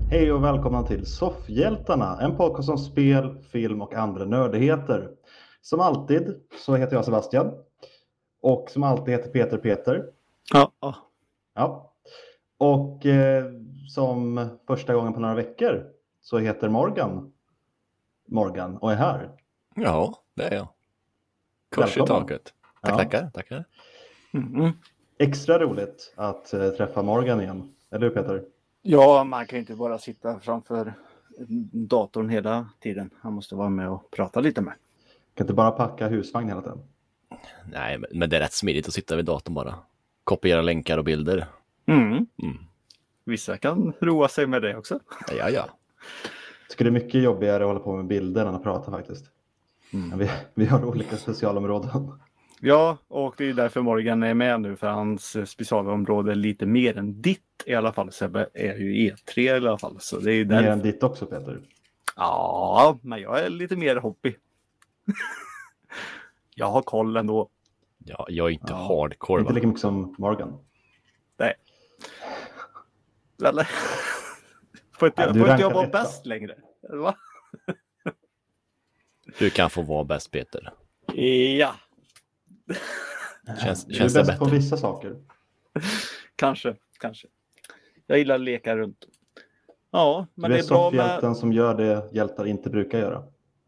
Hej och välkomna till Soffhjältarna, en podcast om spel, film och andra nördigheter. Som alltid så heter jag Sebastian och som alltid heter Peter. Ja. Ja. Och som första gången på några veckor så heter Morgan och är här. Ja, det är jag. Kors i Välkommen. taket. Tackar. Mm. Extra roligt att träffa Morgan igen. Eller hur Peter? Ja, man kan ju inte bara sitta framför datorn hela tiden. Han måste vara med och prata lite med. Kan inte bara packa husvagn hela tiden? Nej, men det är rätt smidigt att sitta vid datorn bara. Kopiera länkar och bilder. Vissa kan roa sig med det också. Ja. Jag tycker det är mycket jobbigare att hålla på med bilder än att prata faktiskt. Vi har olika specialområden. Ja, och det är därför Morgan är med nu. För hans specialområde är lite mer än ditt i alla fall. Sebbe är ju E3 i alla fall. Så det är ju Mer än ditt också Peter. Ja, men jag är lite mer hobby. Jag har koll ändå. Ja, jag är inte hardcore. Inte lika mycket som Morgan. Nej. Eller? Får inte jag vara bäst längre? Va? Du kan få vara bäst, Peter. Ja. Känns du är det bäst på bättre? vissa saker. Kanske. Jag gillar att leka runt. Ja, men Du det är är bra soffhjälten som gör det hjältar inte brukar göra.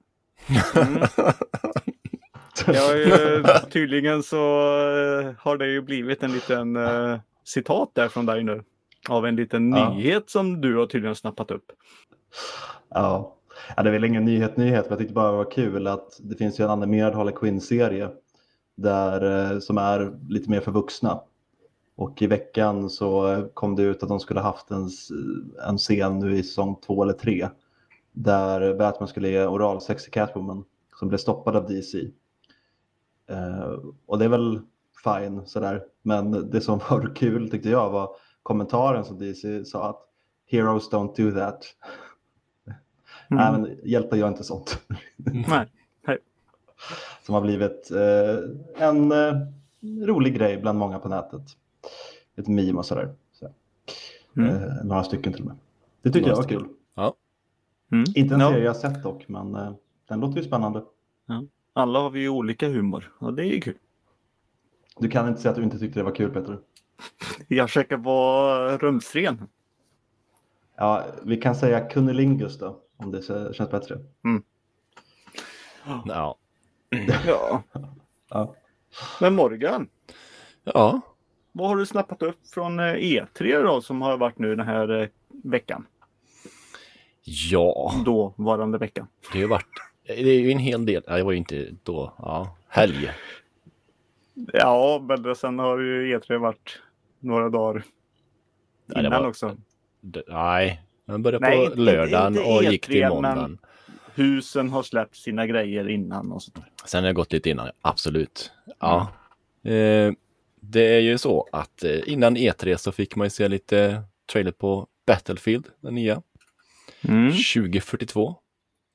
Tydligen så har det ju blivit en liten citat där från dig nu. Av en liten nyhet som du har tydligen snappat upp. Ja, det är väl ingen nyhet. För jag tyckte bara det var kul att det finns ju en animerad Harley Quinn-serie där, som är lite mer för vuxna. Och i veckan så kom det ut att de skulle haft en scen nu i säsong 2 eller 3 där Batman skulle ge oralsex till Catwoman som blev stoppad av DC. Och det är väl fine sådär. Men det som var kul tyckte jag var kommentaren som DC sa att heroes don't do that. Nej, men hjältar gör inte sånt. Nej. Som har blivit en rolig grej bland många på nätet. Ett meme och sådär. Några stycken till och med. Det tycker jag var kul. Ja. Inte en serie jag sett dock, men den låter ju spännande. Ja. Alla har vi ju olika humor och det är ju kul. Du kan inte säga att du inte tyckte det var kul, Peter. Jag försöker vara rumsren. Ja, vi kan säga kunnilingus då, om det känns bättre. Ja. Ja. Men Morgan, Ja. vad har du snappat upp från E3 då som har varit nu den här veckan? Ja. Då varande veckan. Det är ju en hel del. Det var ju inte då. Ja. Helg. Ja, men sen har ju E3 varit några dagar innan också. Nej. Den började på lördagen inte och E3, gick till måndagen. Men husen har släppt sina grejer innan och sånt där. Sen har det gått lite innan, absolut. Ja. Det är ju så att innan E3 så fick man ju se lite trailer på Battlefield, den nya. 2042.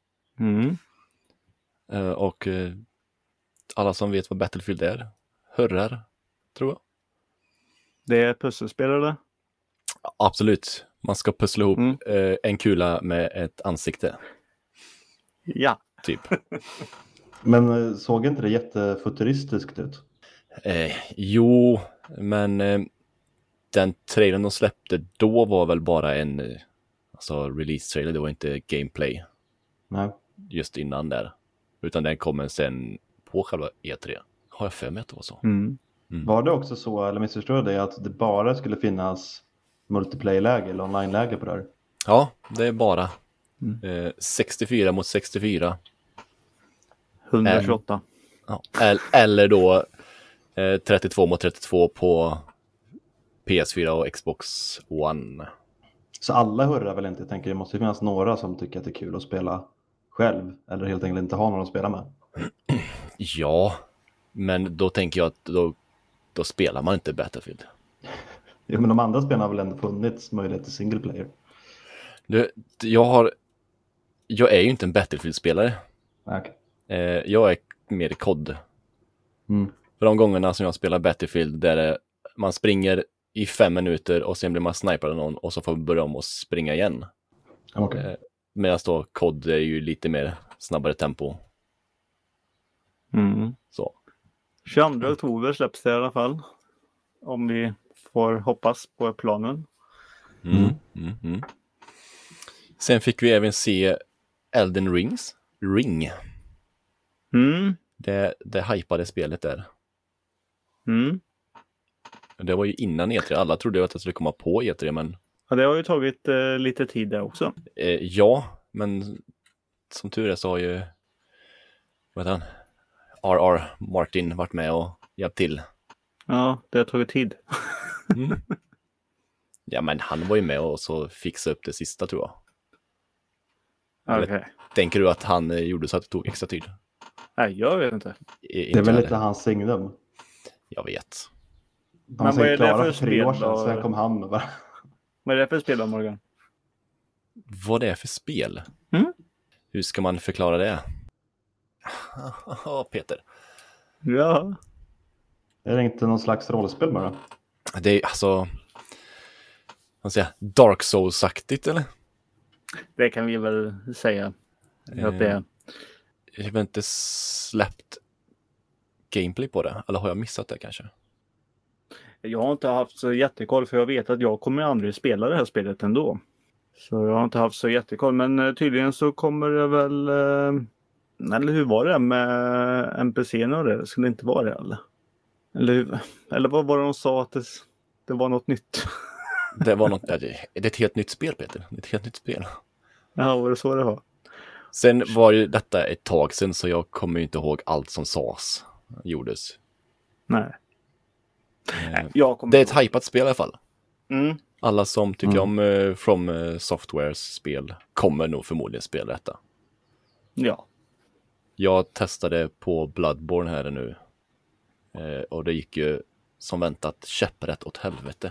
Och alla som vet vad Battlefield är, hörrar, tror jag. Det är pusselspel eller? Absolut. Man ska pussla ihop en kula med ett ansikte. Ja. Typ. Men såg inte det jättefuturistiskt ut? Jo, men den trailern de släppte då var väl bara en release-trailer. Det var inte gameplay. Nej. Just innan där. Utan den kommer sen på själva E3. Har jag för mig att det var så. Var det också så, eller missförstod jag det, att det bara skulle finnas multiplayer-läge eller online-läge på det här? Ja, det är bara 64 mot 64. 128. Ja. Eller då 32 mot 32 på PS4 och Xbox One. Så alla hurrar väl inte? Jag tänker det måste finnas några som tycker att det är kul att spela själv. Eller helt enkelt inte ha någon att spela med. Ja, men då tänker jag att då spelar man inte Battlefield. Ja, men de andra spelarna har väl ändå funnits möjlighet till single player. Jag är ju inte en Battlefield-spelare. Okay. Jag är mer COD. För de gångerna som jag spelar Battlefield där man springer i 5 minuter och sen blir man snipad av någon och så får man börja om och springa igen. Okay. Medan då COD är ju lite mer snabbare tempo. Så. 22 oktober släpps det i alla fall. Om vi får hoppas på planen. Sen fick vi även se Elden Ring. Det hypade spelet där. Det var ju innan E3. Alla trodde att det skulle komma på E3, men... Ja, det har ju tagit lite tid där också. Ja, men som tur är så har ju R.R. Martin varit med och hjälpt till. Ja, det har tagit tid. Ja, men han var ju med och så fixade upp det sista, tror jag. Okay. Tänker du att han gjorde så att det tog extra tid? Nej, jag vet inte. Det är väl lite hans signum. Jag vet. Han var ju klara för 3 år sedan, sen kom han med bara. Vad är det för spel då, Morgan? Vad det är för spel? Hur ska man förklara det? Peter. Ja. Är det inte någon slags rollspel bara? Det är alltså... Vad säger jag? Dark Souls-aktigt, eller? Det kan vi väl säga. Att det är. Jag har inte släppt gameplay på det. Eller har jag missat det kanske? Jag har inte haft så jättekoll, för jag vet att jag kommer aldrig spela det här spelet ändå. Så jag har inte haft så jättekoll. Men tydligen så kommer det väl... Eller hur var det med NPC:n och det? Skulle det inte vara det, eller vad var det de sa att det var något nytt? Det är ett helt nytt spel, Peter. Det är ett helt nytt spel. Ja, var det så det var? Sen var ju detta ett tag sedan, så jag kommer ju inte ihåg allt som sades. Gjordes. Nej. Det är ett hypat spel i alla fall. Mm. Alla som tycker om From Softwares spel kommer nog förmodligen spela detta. Ja. Jag testade på Bloodborne här nu. Och det gick ju som väntat käpprätt åt helvete.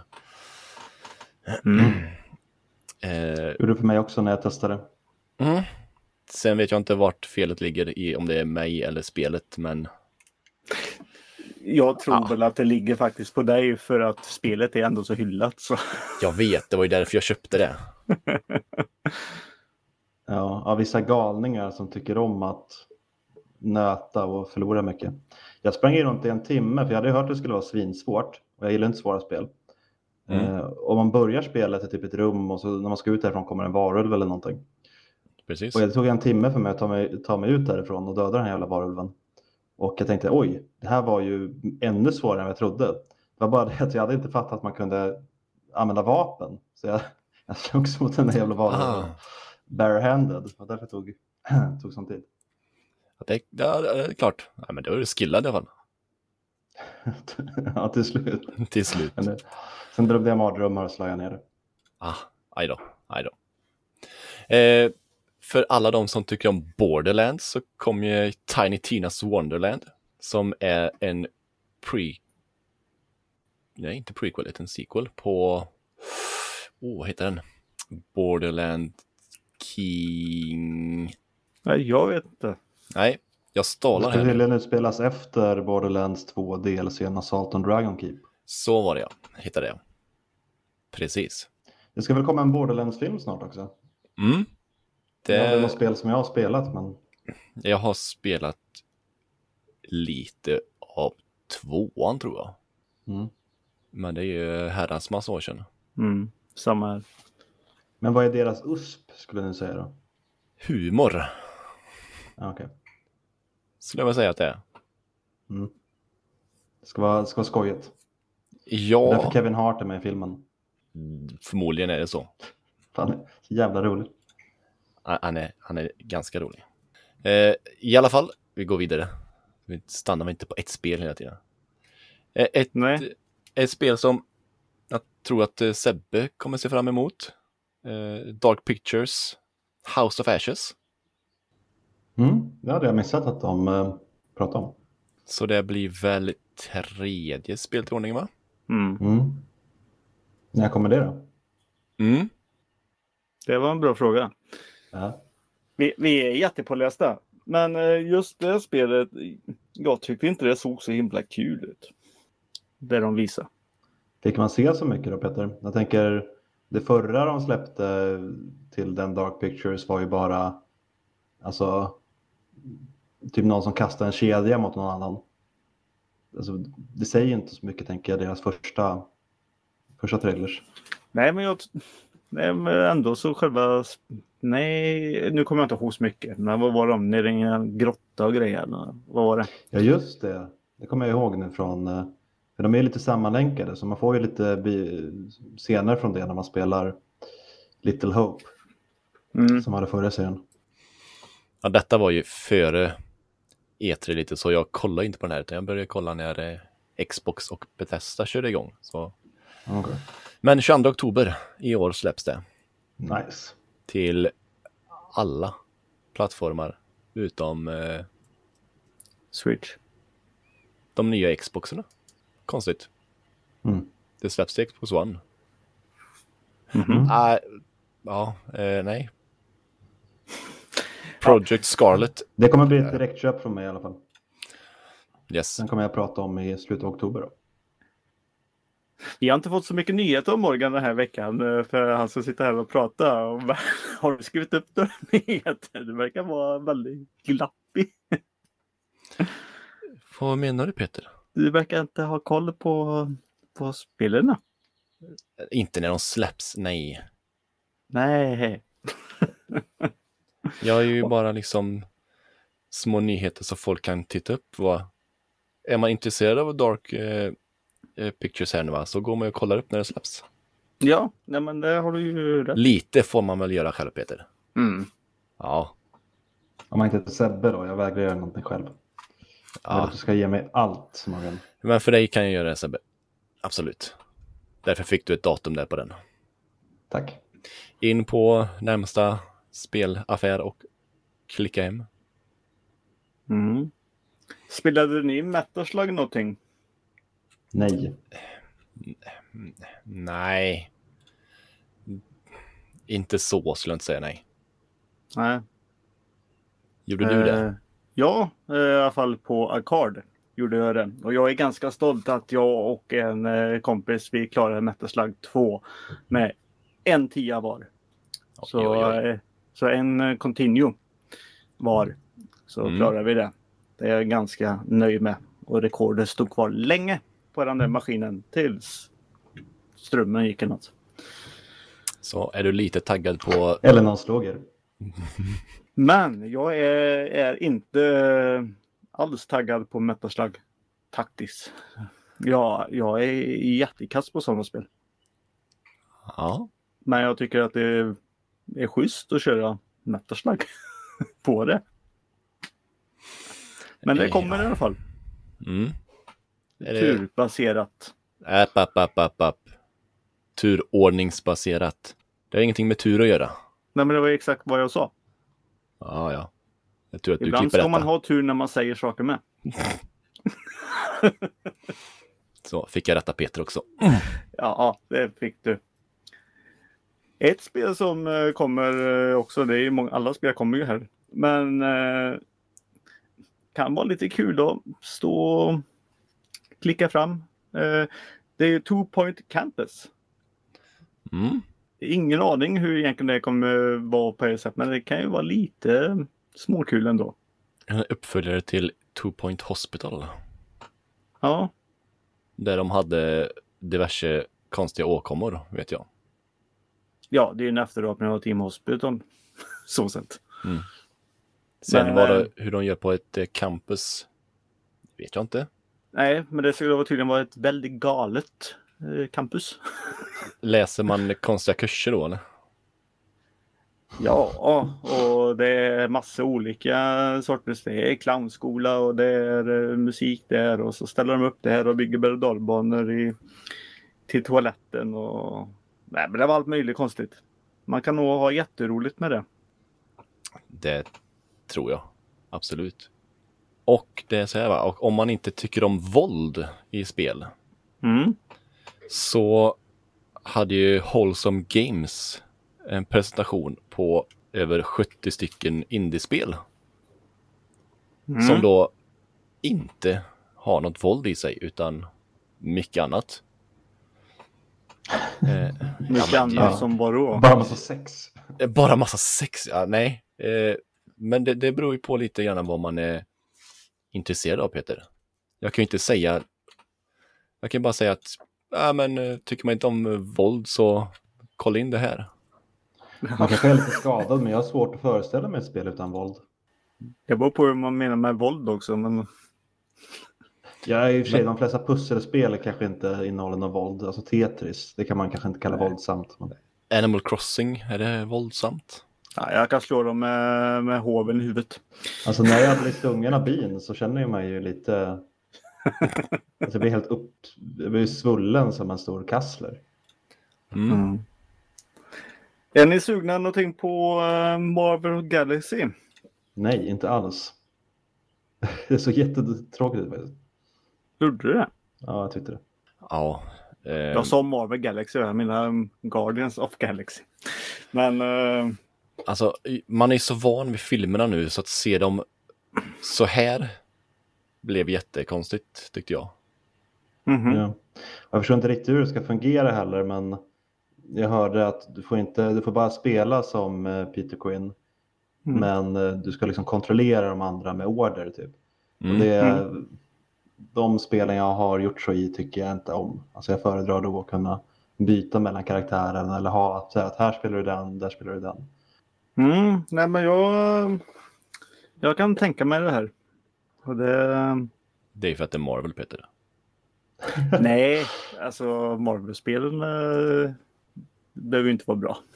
Gjorde det för mig också när jag testade. Sen vet jag inte vart felet ligger i, om det är mig eller spelet, men... Jag tror väl att det ligger faktiskt på dig, för att spelet är ändå så hyllat. Så. Jag vet, det var ju därför jag köpte det. Ja, vissa galningar som tycker om att nöta och förlora mycket. Jag sprang runt i 1 timme, för jag hade hört att det skulle vara svinsvårt. Och jag gillar inte svåra spel. Om man börjar spelet i typ ett rum, och så när man ska ut därifrån kommer en varulv eller någonting. Precis. Och det tog 1 timme för mig att ta mig ut därifrån och döda den här jävla varulven. Och jag tänkte, oj, det här var ju ännu svårare än jag trodde. Det var bara det att jag hade inte fattat att man kunde använda vapen. Så jag slogs mot den där jävla varulven. Barehanded. Och därför tog sån tid. Det är klart. Nej, men det var ju skillad i alla fall. Ja, till slut. Till slut. Sen drömde jag mardrömmar och slagade ner det. Aj då. För alla de som tycker om Borderlands så kom ju Tiny Tina's Wonderland, som är en inte prequel, utan en sequel på vad heter den? Borderland King... Nej, jag vet inte. Nej, jag stalar här. Det ska tydligen utspelas efter Borderlands 2 DLC:n Assault on Dragon Keep. Så var det, jag hittade det. Precis. Det ska väl komma en Borderlands-film snart också? Det är något spel som jag har spelat, men... Jag har spelat lite av 2:an, tror jag. Men det är ju herrans massa år sedan. Samma här. Men vad är deras USP, skulle ni säga då? Humor. Okej. Skulle jag väl säga att det är. Det ska vara skojigt. Ja. Därför Kevin Hart är med i filmen. Förmodligen är det så. Fan, jävla roligt. Han är ganska rolig. I alla fall, vi går vidare. Vi stannar inte på ett spel hela tiden. Ett spel som jag tror att Sebbe kommer se fram emot. Dark Pictures House of Ashes. Det hade jag missat att de pratade om. Så det blir väl 3:e spelet i ordning, va? När kommer det då? Det var en bra fråga. Ja. Vi är jättepålästa. Men just det spelet, jag tyckte inte det såg så himla kul ut. Det de visar. Fick man se så mycket då, Peter? Jag tänker, det förra de släppte till den Dark Pictures var ju bara alltså typ någon som kastar en kedja mot någon annan. Alltså, det säger inte så mycket, tänker jag, deras första trailers. Nej, men ändå så själva... Nej, nu kommer jag inte ihåg så mycket. Men vad var de? Nere i en grotta och grejer? Vad var det? Ja, just det. Det kommer jag ihåg nu från... För de är lite sammanlänkade, så man får ju lite scener från det när man spelar Little Hope. Som hade förra serien. Ja, detta var ju före E3 lite, så jag kollade inte på den här, utan jag började kolla när Xbox och Bethesda körde igång. Så. Okay. Men 22 oktober i år släpps det. Nice. Till alla plattformar utom Switch. De nya Xboxerna. Konstigt. Det släpps till Xbox One. Nej. Project Scarlet. Det kommer bli ett direktköp från mig i alla fall. Yes. Den kommer jag prata om i slutet av oktober då. Vi har inte fått så mycket nyheter om Morgan den här veckan, för han ska sitta här och prata. Har du skrivit upp några nyheter? Det verkar vara väldigt glappig. Vad menar du, Peter? Du verkar inte ha koll på spelarna. Inte när de släpps, nej. Nej. Jag är ju bara liksom små nyheter så folk kan titta upp. Är man intresserad av Dark Pictures här nu, va? Så går man och kollar upp när det släpps. Ja, nej, men det har du ju rätt. Lite får man väl göra själv, Peter. Ja. Om man inte heter Sebbe då, jag vägrar göra någonting själv. Jag vill att du ska ge mig allt som man vill. Men för dig kan jag göra det, Sebbe. Absolut. Därför fick du ett datum där på den. Tack. In på närmsta spelaffär och klicka hem. Spelade ni Metal Slug någonting? Nej. Nej. Inte så, skulle jag inte säga nej. Nej. Gjorde du det? Ja, i alla fall på Arcade gjorde jag det. Och jag är ganska stolt att jag och en kompis, vi klarade Metal Slug 2 med 1 10 var. Så en continue var. Så klarade vi det. Det är jag ganska nöjd med. Och rekordet stod kvar länge på den där maskinen tills strömmen gick eller något. Så är du lite taggad på... Eller någon slog er. Men jag är inte alls taggad på Metal Slug taktiskt. Ja, jag är jättekast på sådana spel. Ja. Men jag tycker att det är schysst att köra Metal Slug på det. Men det kommer i alla fall. Turbaserat. App. Turordningsbaserat. Det har ingenting med tur att göra. Nej, men det var exakt vad jag sa. Ja. Jag tror att du ibland klipper ska detta. man ha tur när man säger saker med. Så fick jag rätta Peter också. Ja, det fick du. Ett spel som kommer också, det är ju alla spel kommer ju här. Men kan vara lite kul då. Stå och klicka fram. Det är ju 2 Point Campus. Ingen aning hur egentligen det kommer vara på det sättet, men det kan ju vara lite småkul ändå. En uppföljare till 2 Point Hospital. Ja. Där de hade diverse konstiga åkommor, vet jag. Ja, det är en efterapning av Team Hospital. Så sett. Sen var det hur de gör på ett campus. Vet jag inte. Nej, men det skulle tydligen vara ett väldigt galet campus. Läser man konstiga kurser då, eller? Ja, och det är massa olika sorters. Det är clownskola och det är musik där. Och så ställer de upp det här och bygger berg- och dalbanor till toaletten. Och... Nej, men det var allt möjligt konstigt. Man kan nog ha jätteroligt med det. Det tror jag. Absolut. Och det är så här, va? Och om man inte tycker om våld i spel så hade ju Wholesome Games en presentation på över 70 stycken indiespel som då inte har något våld i sig utan mycket annat. Mycket annat som var då. Bara massa sex. Bara massa sex, ja, nej. Men det beror ju på lite grann vad man är intresserad av, Peter. Jag kan ju inte säga... Jag kan bara säga att tycker man inte om våld så kolla in det här. Man kanske är lite skadad, men jag har svårt att föreställa mig ett spel utan våld. Det beror på hur man menar med våld också, men... Ja, i och för sig, de flesta pusselspel kanske inte innehåller någon våld. Alltså Tetris, det kan man kanske inte kalla våldsamt. Men... Animal Crossing, är det våldsamt? Ja, jag kan slå dem med hoven i huvudet. Alltså när jag blir stungen av bin så känner jag mig ju lite... Alltså jag blir helt jag blir svullen som en stor kassler. Mm. Är ni sugna någonting på Marvel Galaxy? Nej, inte alls. Det är så jättetråkigt faktiskt. Gjorde du det? Ja, jag tyckte det. Ja. Jag sa Marvel Galaxy, jag menar Guardians of Galaxy. Men... Alltså, man är så van vid filmerna nu så att se dem så här blev jättekonstigt, tyckte jag. Mm-hmm. Ja. Jag förstår inte riktigt hur det ska fungera heller, men jag hörde att du får bara spela som Peter Quinn. Men du ska liksom kontrollera de andra med order typ. Och de spelen jag har gjort så i tycker jag inte om. Alltså jag föredrar då att kunna byta mellan karaktären eller säga att här spelar du den, där spelar du den. Nej, men jag kan tänka mig det här. Och Det är för att det är Marvel, Peter. Nej, alltså Marvel-spelen behöver ju inte vara bra.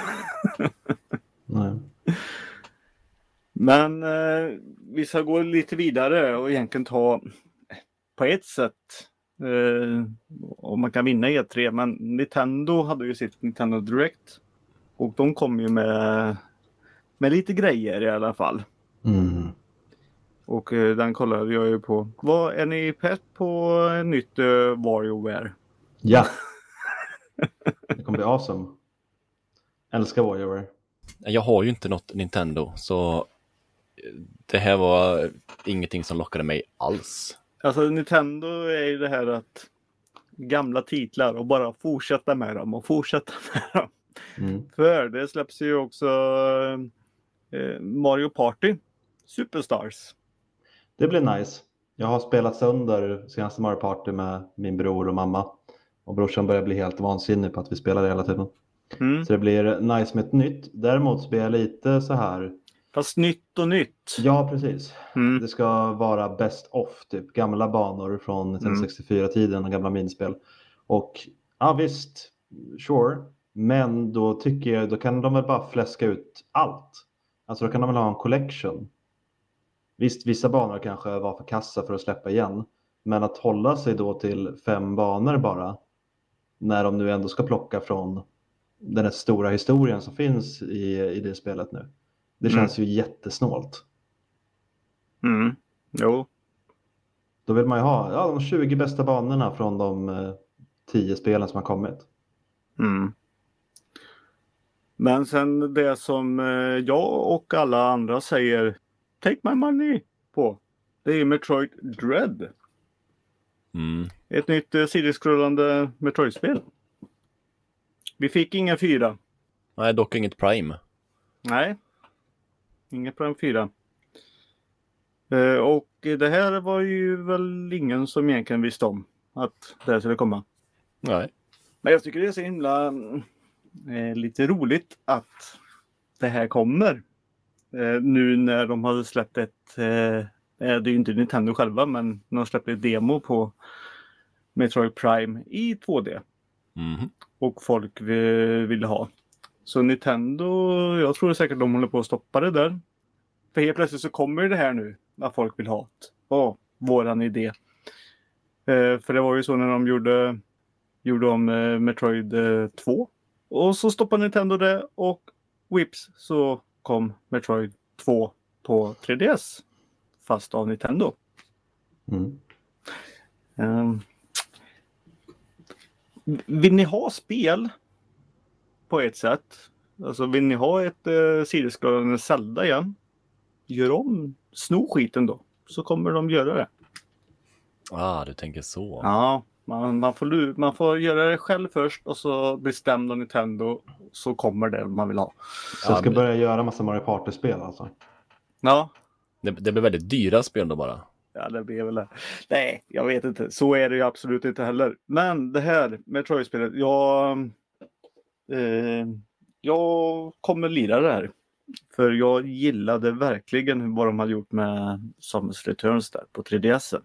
Nej. Men vi ska gå lite vidare och egentligen ta på ett sätt om man kan vinna E3. Men Nintendo hade ju sitt Nintendo Direct. Och de kom ju med lite grejer i alla fall. Och den kollade jag ju på. Vad är ni pepp på ett nytt WarioWare? Ja. Det kommer bli awesome. Älskar WarioWare. Jag har ju inte något Nintendo, så det här var ingenting som lockade mig alls. Alltså Nintendo är ju det här att gamla titlar och bara fortsätta med dem och fortsätta med dem. För det släpps ju också Mario Party Superstars. Det blir nice. Jag har spelat sönder senaste Mario Party med min bror och mamma. Och brorsan börjar bli helt vansinnig på att vi spelar det hela tiden. Så det blir nice med ett nytt. Däremot så blir jag lite så här... Fast nytt och nytt. Ja, precis. Det ska vara best of, typ gamla banor från 1964-tiden och gamla minspel. Och ja visst, sure. Men då tycker jag, då kan de väl bara fläska ut allt. Alltså då kan de väl ha en collection. Visst, vissa banor kanske var för kassa för att släppa igen. Men att hålla sig då till 5 banor bara. När de nu ändå ska plocka från den här stora historien som finns i det spelet nu. Det känns ju jättesnålt. Jo. Då vill man ju ha de 20 bästa banorna från de 10 spelen som har kommit. Men sen det som jag och alla andra säger take my money på. Det är Metroid Dread. Ett nytt sidoskrollande Metroid-spel. Vi fick inga 4. Nej, dock inget Prime. Nej. Inget Prime 4. Och det här var ju väl ingen som egentligen visste om att det här skulle komma. Nej. Men jag tycker det är så himla lite roligt att det här kommer. Nu när de hade släppt det är ju inte Nintendo själva, men de släppte ett demo på Metroid Prime i 2D. Och folk ville ha. Så Nintendo, jag tror säkert de håller på att stoppa det där. För helt plötsligt så kommer det här nu att folk vill ha det. Våran idé. För det var ju så när de gjorde om Metroid 2. Och så stoppade Nintendo det och whips så kom Metroid 2 på 3DS. Fast av Nintendo. Vill ni ha spel på ett sätt? Alltså vill ni ha ett sidoskrollande Zelda igen? Gör sno skiten då. Så kommer de göra det. Du tänker så. Ja, Man får göra det själv först och så bestämmer Nintendo så kommer det man vill ha. Så jag ska börja göra massa Mario Party-spel alltså? Ja. Det blir väldigt dyra spel då bara. Ja, det blir väl det. Nej, jag vet inte. Så är det ju absolut inte heller. Men det här Metroid-spelet, jag kommer lira det här. För jag gillade verkligen vad de hade gjort med Samus Returns där på 3DS.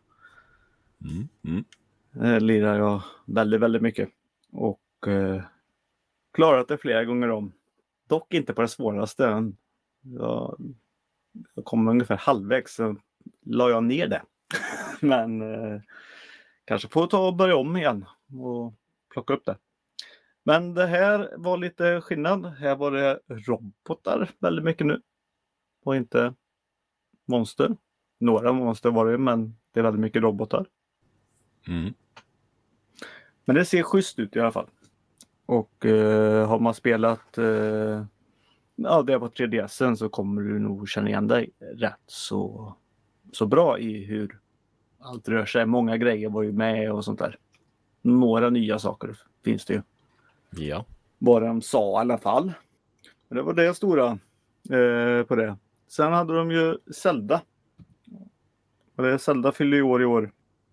Det lirar jag väldigt, väldigt mycket. Och klarat det flera gånger om. Dock inte på det svåraste än. Jag kom ungefär halvvägs så la jag ner det. Men kanske får ta och börja om igen och plocka upp det. Men det här var lite skillnad. Här var det robotar väldigt mycket nu. Och inte monster. Några monster var det, men det är väldigt mycket robotar. Men det ser schysst ut i alla fall. Och har man spelat det på 3DSen så kommer du nog känna igen dig rätt så bra i hur allt rör sig. Många grejer var ju med och sånt där. Några nya saker finns det ju. Ja. Vad de sa i alla fall. Men det var det stora på det. Sen hade de ju Zelda. Och det Zelda fyller ju år i år.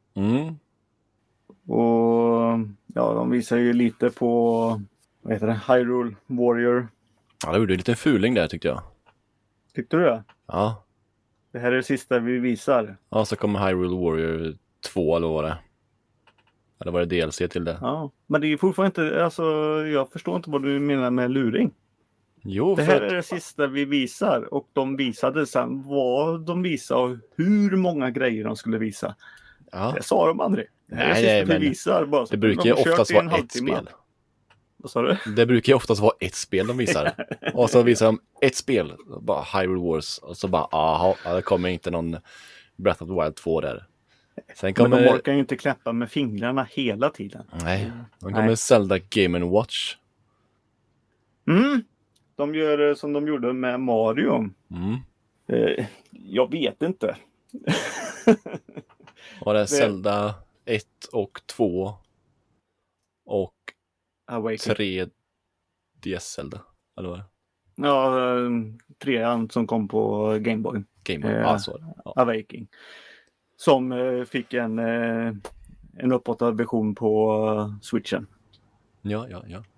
Och ja, de visar ju lite på vad heter det? Hyrule Warrior. Ja, det gjorde en liten fuling där tyckte jag. Tyckte du det? Ja. Det här är det sista vi visar. Ja, så kommer Hyrule Warrior 2 eller vad det. Eller var det DLC till det? Ja, men det är fortfarande inte, alltså jag förstår inte vad du menar med luring. Jo, det här är det sista vi visar och de visade sen vad de visade och hur många grejer de skulle visa. Ja. Det sa de aldrig. Det här är det sista vi visar. Bara det brukar ju oftast vara ett spel. Vad sa du? Det brukar ju oftast vara ett spel de visar. Och så visar de ett spel, bara Hyrule Wars. Och så bara, det kommer inte någon Breath of the Wild 2 där. Sen kommer... Men de orkar ju inte knäppa med fingrarna hela tiden. Nej, de kommer Zelda Game & Watch. De gör som de gjorde med Mario. Jag vet inte. Och det är Zelda 1 och 2 och Awakening. 3 DS Zelda, eller vad? Ja, 3 som kom på Game Boy. Alltså. Ja. Awakening. Som fick en uppåtad version på Switchen. Ja.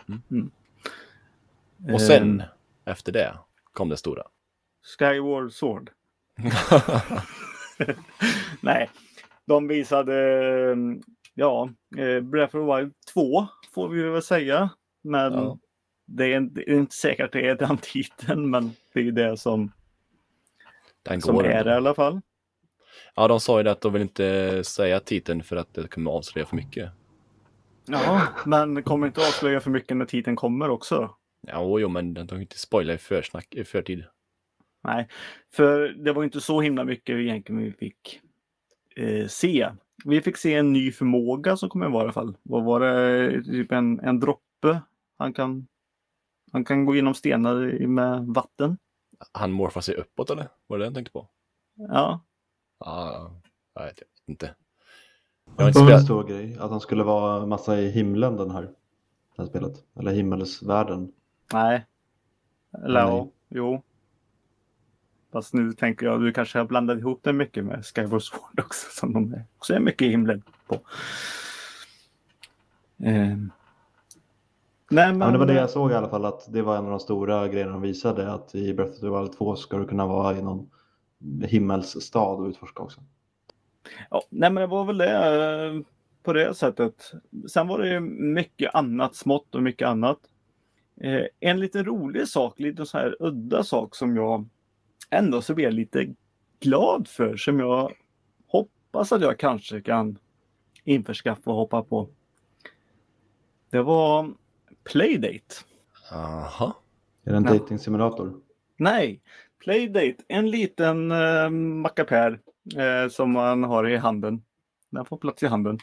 Och sen, efter det, kom det stora. Skyward Sword. Nej, de visade Breath of the Wild 2 får vi väl säga. Men det är inte säkert att det är den titeln, men det är det som är det i alla fall. Ja, de sa ju att de vill inte säga titeln för att det kommer avslöja för mycket. Ja, men kommer inte avslöja för mycket när titeln kommer också. Ja, men de kan inte spoila i förtid. Nej, för det var inte så himla mycket egentligen vi fick se. Vi fick se en ny förmåga som kommer vara i alla fall. Vad var det? Typ en droppe. Han kan gå igenom stenar med vatten. Han morfar sig uppåt eller? Var det jag tänkte på? Ja. Jag vet inte. Det var en stor grej att han skulle vara massa i himlen det här spelet. Eller himmelsvärlden. Nej. Eller jo. Fast nu tänker jag du kanske har blandat ihop det mycket med Skyward Sword också. Som de också är mycket i himlen på. Nej, men det var det jag såg i alla fall. Att det var en av de stora grejerna de visade. Att i Breath of the Wild 2 ska du kunna vara i någon himmelsstad och utforska också. Ja, nej men det var väl det på det sättet. Sen var det mycket annat smått och mycket annat. En lite rolig sak, lite så här udda sak som jag ändå så blir lite glad för. Som jag hoppas att jag kanske kan införskaffa och hoppa på. Det var Playdate. Aha. Är det en dating-simulator? Nej, Playdate. En liten mackapär som man har i handen. Den får plats i handen.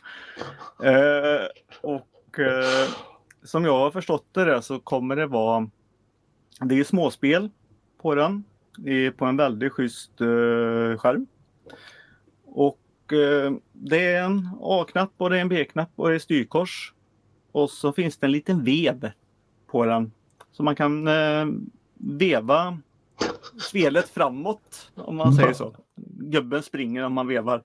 Som jag har förstått det så kommer det vara... Det är småspel på den. På en väldigt schysst skärm. Och det är en A-knapp och det är en B-knapp och det är styrkors. Och så finns det en liten vev på den. Så man kan veva spelet framåt, om man säger så. Gubben springer om man vevar.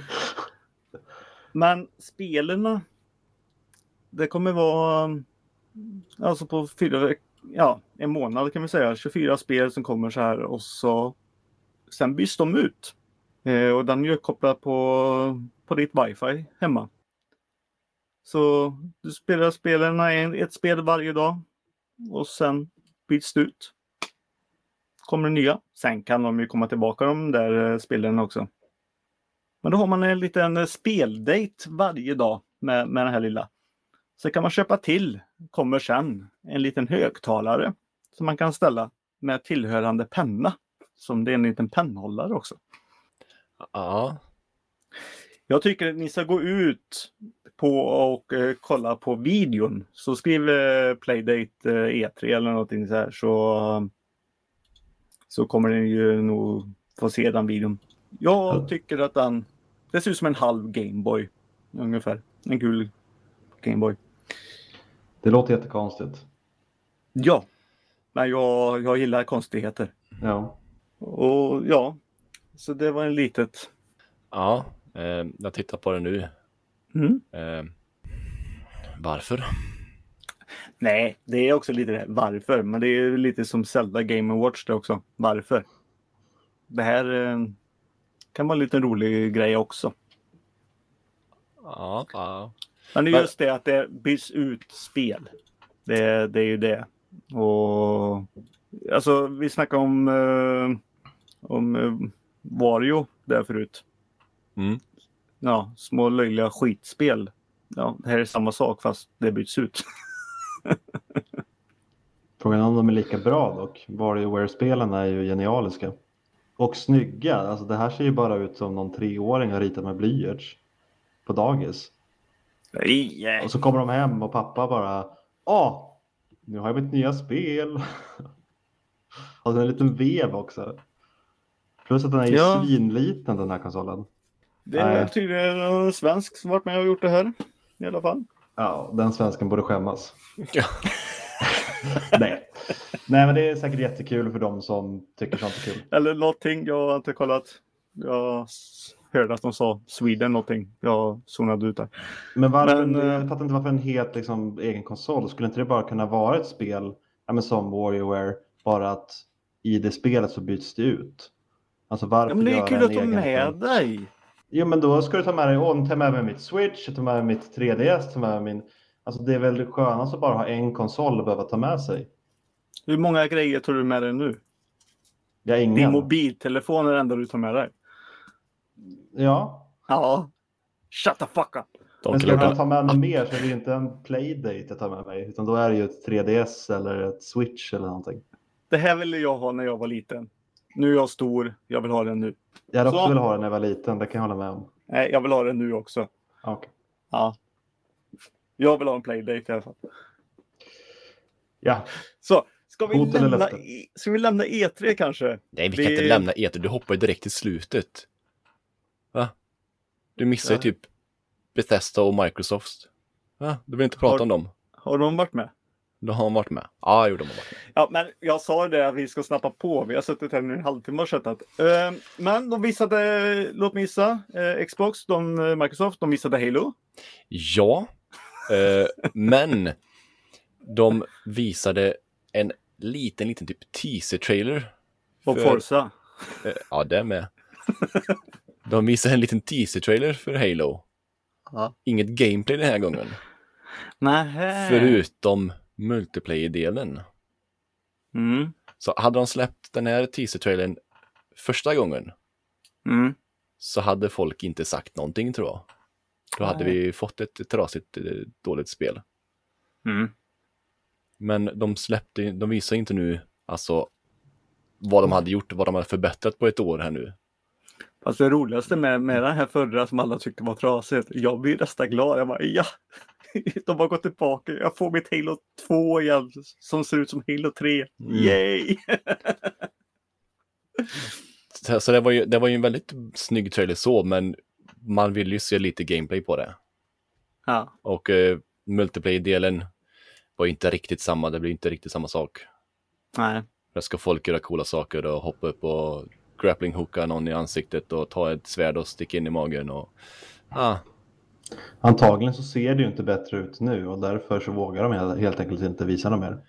Men spelarna, det kommer vara alltså på en månad kan vi säga. 24 spel som kommer så här och så sen byts de ut. Och den är ju kopplad på ditt wifi hemma. Så du spelar spelarna ett spel varje dag och sen byts det ut. Kommer det nya. Sen kan de ju komma tillbaka de där spelen också. Men då har man en liten speldate varje dag med den här lilla. Så kan man köpa till, kommer sen, en liten högtalare som man kan ställa med tillhörande penna. Som det är en liten pennhållare också. Ja. Jag tycker att ni ska gå ut på och kolla på videon. Så skriv Playdate E3 eller någonting så här så kommer ni ju nog få se den videon. Jag tycker att det ser ut som en halv Gameboy ungefär. En kul Gameboy. Det låter jättekonstigt. Ja, men jag gillar konstigheter. Ja. Och ja, så det var en litet... Ja, jag tittar på det nu. Mm. Varför? Nej, det är också lite det. Varför? Men det är lite som Zelda Game & Watch det också. Varför? Det här kan vara en liten rolig grej också. Ja. Men det är just det att det byts ut spel. Det är ju det. Och alltså vi snackade om Wario där förut. Mm. Ja, små löjliga skitspel. Ja, det här är samma sak fast det byts ut. Frågan är om de är lika bra dock. WarioWare-spelen är ju genialiska. Och snygga. Alltså det här ser ju bara ut som någon 3-åring har ritat med blyerts på dagis. Och så kommer de hem och pappa bara nu har jag mitt nya spel. Och så en liten vev också. Plus att den är ju svinliten den här konsolen. Det är tydligen en svensk som varit med och gjort det här. I alla fall. Ja, den svensken borde skämmas. Nej, men det är säkert jättekul för dem som tycker sånt är kul. Eller någonting, jag har inte kollat. Jag hörde att de sa Sweden någonting. Jag zonade ut där. Men jag fattar inte varför en helt liksom, egen konsol. Skulle inte det bara kunna vara ett spel som WarioWare, bara att i det spelet så byts det ut? Alltså varför men det är kul att ta egen med dig. Jo, men då ska du ta med dig, ta med mig mitt Switch, ta med mitt 3DS, ta med min... Alltså det är väl skönast att bara ha en konsol och behöva ta med sig. Hur många grejer tar du med dig nu? Jag ingen. Din mobiltelefon är det enda du tar med dig. Ja. Ja. Shut the fuck up. Men ska jag ta med mig mer så är det ju inte en Playdate jag tar med mig. Utan då är det ju ett 3DS eller ett Switch eller någonting. Det här ville jag ha när jag var liten. Nu är jag stor, jag vill ha den nu. Jag hade också velat ha den när jag var liten, det kan jag hålla med om. Nej, jag vill ha den nu också. Okay. Ja. Jag vill ha en Playdate i alla fall. Ja. Så, ska vi lämna E3 kanske? Nej, vi kan inte lämna E3. Du hoppar ju direkt till slutet. Va? Du missar ju typ Bethesda och Microsoft. Va? Du vill inte prata om dem. Har de varit med? De har varit med. Ja, jo, de har varit med. Ja, men jag sa det att vi ska snappa på. Vi har suttit här nu en halvtimme och köttat. Men de visade, låt mig gissa, Xbox, Microsoft, de visade Halo. Ja, men de visade en liten typ teaser-trailer. Och Forza. Ja, det med. De visade en liten teaser-trailer för Halo. Ja. Inget gameplay den här gången. Nähä. Förutom multiplayer-delen. Mm. Så hade de släppt den här teaser-trailern första gången så hade folk inte sagt någonting, tror jag. Då hade vi fått ett trasigt, dåligt spel. Mm. Men de visar inte nu alltså vad de hade gjort, vad de hade förbättrat på ett år här nu. Fast det roligaste med den här förra som alla tyckte var trasigt, jag blir nästan glad. Jag bara, de har gått tillbaka. Jag får mitt Halo 2 igen som ser ut som Halo 3. Yay! Så det var ju en väldigt snygg trailer så, men man vill ju se lite gameplay på det. Ja. Och multiplayer-delen var inte riktigt samma, det blir inte riktigt samma sak. Nej. Där ska folk göra coola saker och hoppa upp och grappling-hooka någon i ansiktet och ta ett svärd och sticka in i magen och... Antagligen så ser det ju inte bättre ut nu och därför så vågar de helt enkelt inte visa dem mer.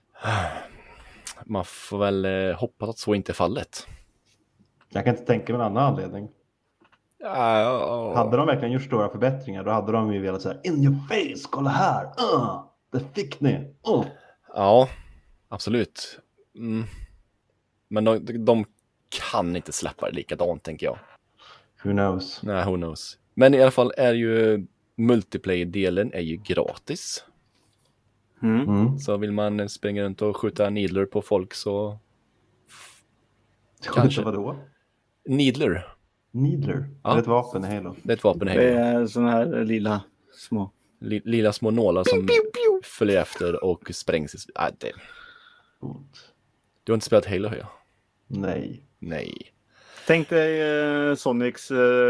Man får väl hoppas att så inte är fallet. Jag kan inte tänka mig en annan anledning. Hade de verkligen gjort stora förbättringar, då hade de ju velat säga in your face, kolla här, det fick ni. Ja, absolut. Men de kan inte släppa det likadant, tänker jag. Who knows? Nej, who knows. Men i alla fall är ju multiplayer-delen är ju gratis. Så vill man springa runt och skjuta needler på folk så... Kanske vadå? Needler. Needler? Ja. Det är ett vapen i Halo. Det är ett vapen i Halo. Det är såna här lila små. Lila små nålar som följer efter och sprängs. Du har inte spelat Halo, hör jag? Nej. Tänk dig Sonics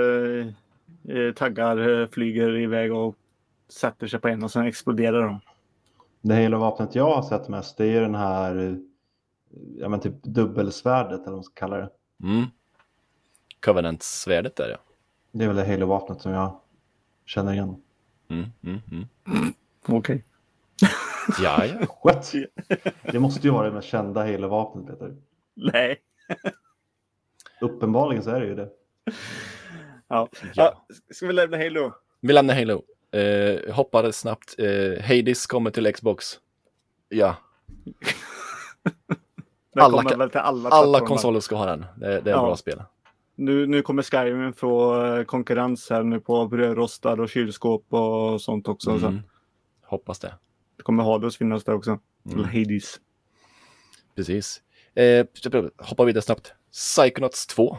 taggar flyger iväg och sätter sig på en och sen exploderar de. Det Halo-vapnet jag har sett mest, det är den här typ dubbelsvärdet eller vad man ska kalla det. Covenant-svärdet där, ja. Det är väl det Halo-vapnet som jag känner igen. Okej. Ja. What? Det måste ju vara det mest kända Halo-vapnet, Peter. Nej. Uppenbarligen så är det ju det. Ja. Ska vi lämna Halo? Vi lämnar Halo. Hoppar snabbt. Hades kommer till Xbox. Ja. Alla konsoler ska ha den. Det är ett bra spel. Nu kommer Skyrim få konkurrens här nu på brödrostar och kylskåp och sånt också. Så. Hoppas det. Det kommer Hades finnas där också. Eller Hades. Precis. Hoppar vidare snabbt. Psychonauts 2.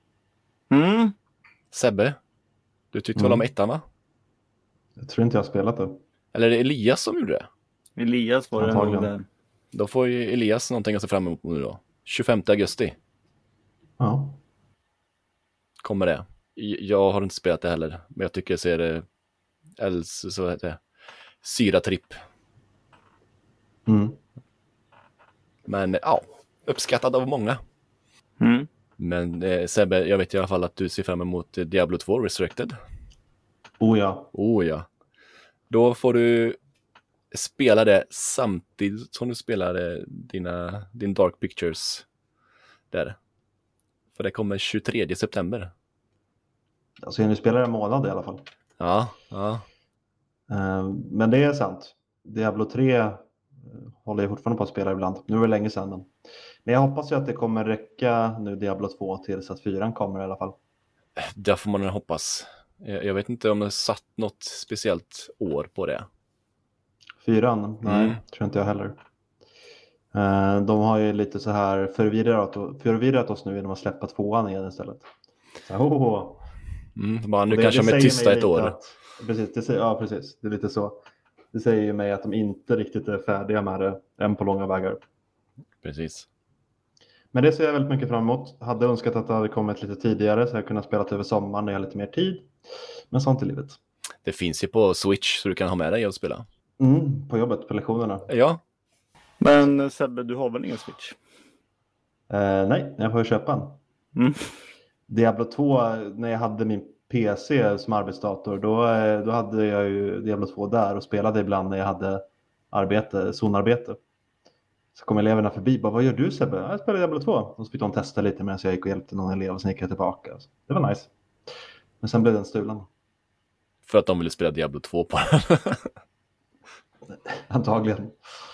Sebbe, du tyckte väl om ettan, va? Jag tror inte jag har spelat det. Eller är det Elias som gjorde det? Elias var det nog där. Då får ju Elias någonting att se fram emot nu då. 25 augusti. Ja. Kommer det. Jag har inte spelat det heller. Men jag tycker jag ser det... så heter det. Syratripp. Men ja, uppskattad av många. Men Sebbe, jag vet i alla fall att du ser fram emot Diablo 2 Resurrected. Oh ja. Då får du spela det samtidigt som du spelar din Dark Pictures där. För det kommer 23 september. Alltså jag nu spelar en månad i alla fall. Ja. Men det är sant. Diablo 3 håller jag fortfarande på att spela ibland. Nu är det länge sedan. Men jag hoppas ju att det kommer räcka nu Diablo 2 tills att 4 kommer i alla fall. Där får man hoppas. Jag vet inte om det satt något speciellt år på det. 4? Nej, tror inte jag heller. De har ju lite så här förvirrat oss nu genom att släppa 2 igen istället. Så, nu kanske de är tysta ett år. Precis. Det är lite så. Det säger ju mig att de inte riktigt är färdiga med det än på långa vägar. Precis. Men det ser jag väldigt mycket fram emot. Hade önskat att det hade kommit lite tidigare så jag kunde spela över sommaren när jag har lite mer tid. Men sånt är livet. Det finns ju på Switch så du kan ha med dig och spela. På jobbet, på lektionerna. Ja. Men Sebbe, du har väl ingen Switch? Nej, jag får ju köpa en. Diablo 2, när jag hade min PC som arbetsdator, då hade jag ju Diablo 2 där och spelade ibland när jag hade zonarbete. Så kom eleverna förbi, vad gör du Sebbe? Jag spelar Diablo 2. Och så fick de testa lite medan jag gick och hjälpte någon elev och sen gick jag tillbaka. Det var nice. Men sen blev den stulen. För att de ville spela Diablo 2 på den. Antagligen.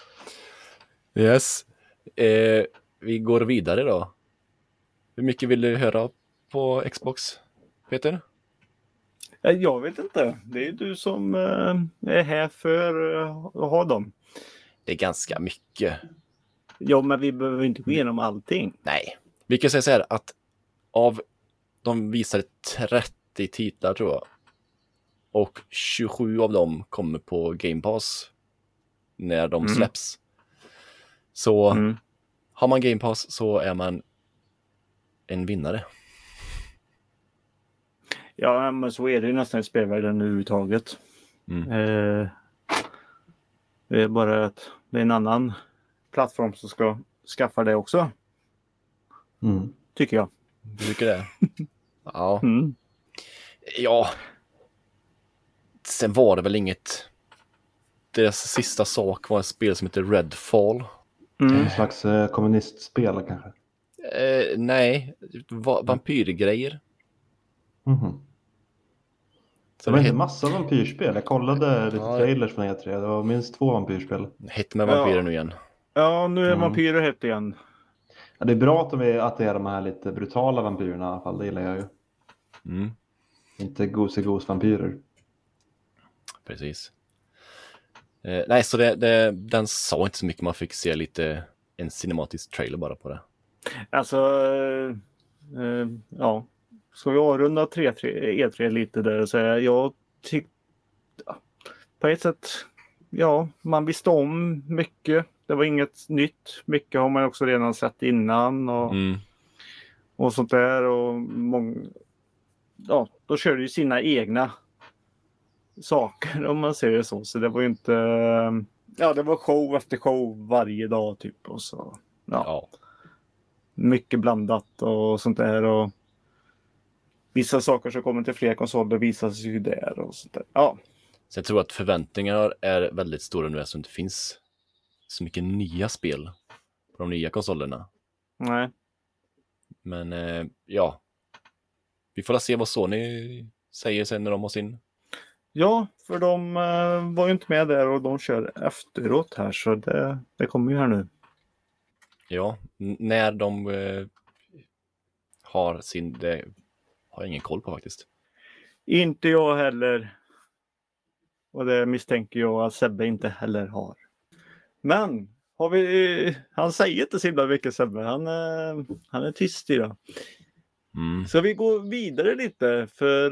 Yes. Vi går vidare då. Hur mycket vill du höra på Xbox, Peter? Jag vet inte. Det är du som är här för att ha dem. Det är ganska mycket. Ja, men vi behöver inte gå igenom allting. Nej. Vi kan säga så här att de visade 30 titlar tror jag. Och 27 av dem kommer på Game Pass när de släpps. Så har man Game Pass så är man en vinnare. Ja, men så är det ju nästan i spelvärlden överhuvudtaget. Det är bara att det är en annan plattform som ska skaffa det också. Tycker jag. Du tycker det? Ja. Ja. Sen var det väl inget... Deras sista sak var ett spel som heter Redfall. En slags kommunistspel kanske? Nej, vampyrgrejer. Så det var inte massa vampyrspel. Jag kollade lite trailers från E3. Det var minst 2 vampyrspel. Hett med vampyrer nu igen. Ja, nu är vampyrer hett igen. Ja, det är bra att det är de här lite brutala vampyrerna i alla fall. Det gillar jag ju. Inte gos-vampyrer. Precis. Nej, så den sa inte så mycket. Man fick se lite en cinematisk trailer bara på det. Alltså, ja. Ska vi avrunda E3 lite där så jag tyckte på ett sätt, ja, man visste om mycket. Det var inget nytt. Mycket har man också redan sett innan och sånt där. Och då körde ju sina egna saker om man ser det så. Så det var ju inte, det var show efter show varje dag typ. Och så, mycket blandat och sånt där. Och vissa saker som kommer till fler konsoler visas ju där och sånt där. Ja. Så jag tror att förväntningarna är väldigt stora nu eftersom det finns så mycket nya spel på de nya konsolerna. Nej. Men vi får se vad Sony säger sen när de har sin. Ja, för de var ju inte med där och de kör efteråt här så det kommer ju här nu. Ja, när de har sin, det har jag ingen koll på faktiskt. Inte jag heller. Och det misstänker jag att Sebbe inte heller har. Men han säger inte så himla mycket Sebbe. Han är tyst idag. Så vi går vidare lite för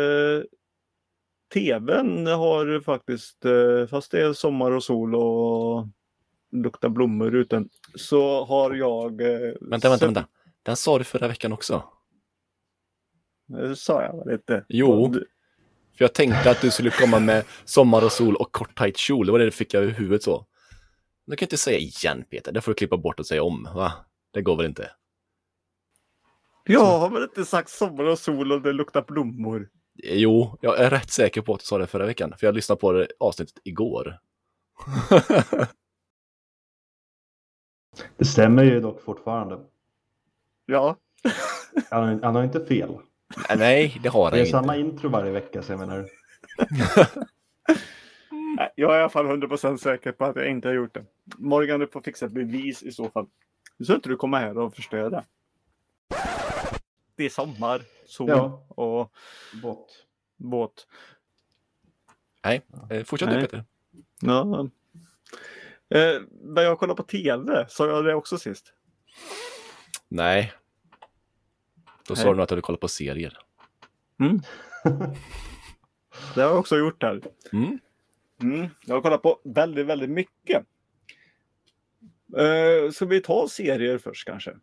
tvn har faktiskt, fast det är sommar och sol och luktar blommor ute, så har jag... Vänta. Den sa du förra veckan också. Det sa jag väl inte. Jo, för jag tänkte att du skulle komma med sommar och sol och kort tajt kjol. Det var det fick jag i huvudet så. Du kan inte säga igen Peter, det får du klippa bort och säga om, va? Det går väl inte? Jag har väl inte sagt sommar och sol och det luktar blommor. Jo, jag är rätt säker på att du sa det förra veckan. För jag lyssnade på det avsnittet igår. Det stämmer ju dock fortfarande. Ja. Han har inte fel. Nej, det har han inte. Det är samma intro varje vecka, så jag menar. Jag är i alla fall 100% säker på att jag inte har gjort det. Morgan, du får fixa ett bevis i så fall. Så inte du kommer här och förstör det. Det är sommar, sol och båt. Nej, fortsätt du Peter. Ja. När jag kollar på tv, sa jag det också sist? Nej. Då sa du att du kollar på serier. Det har jag också gjort här. Jag har kollat på väldigt, väldigt mycket. Så vi tar serier först kanske.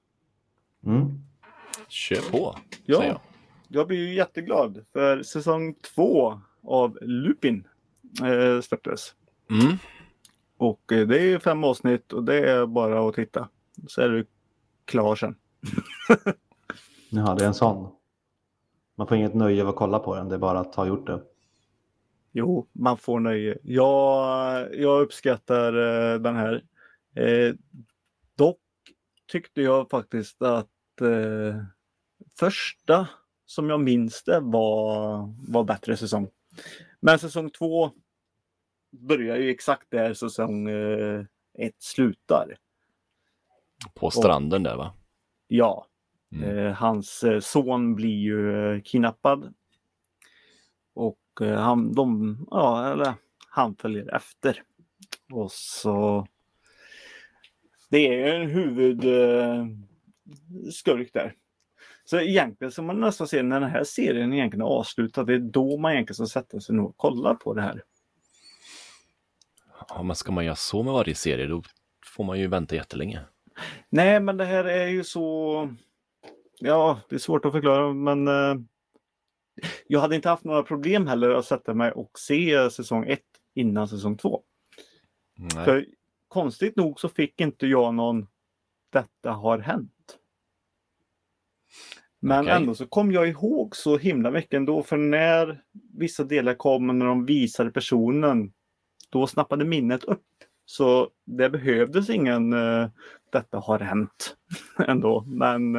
Kör på, säger jag. Jag blir ju jätteglad för säsong 2 av Lupin släpptes. Och det är 5 avsnitt och det är bara att titta. Så är du klar sen. Ja, det är en sån. Man får inget nöje av att kolla på den, det är bara att ha gjort det. Jo, man får nöje. Jag uppskattar den här. Dock tyckte jag faktiskt att första som jag minns det var bättre säsong. Men säsong 2 börjar ju exakt där säsong 1 slutar. På stranden där va? Ja. Hans son blir ju kidnappad. Och han följer efter. Och så det är en huvudskurk där. Så egentligen så man nästan ser när den här serien egentligen är avslutad. Det är då man egentligen ska sätta sig och kolla på det här. Ja, men ska man göra så med varje serie då får man ju vänta jättelänge. Nej, men det här är ju så... Ja, det är svårt att förklara, men jag hade inte haft några problem heller att sätta mig och se säsong 1 innan säsong 2. Nej. För konstigt nog så fick inte jag någon detta har hänt. Men Okej. ändå så kom jag ihåg så himla mycket ändå, för när vissa delar kom när de visade personen, då snappade minnet upp. Så det behövdes ingen detta har hänt ändå. Men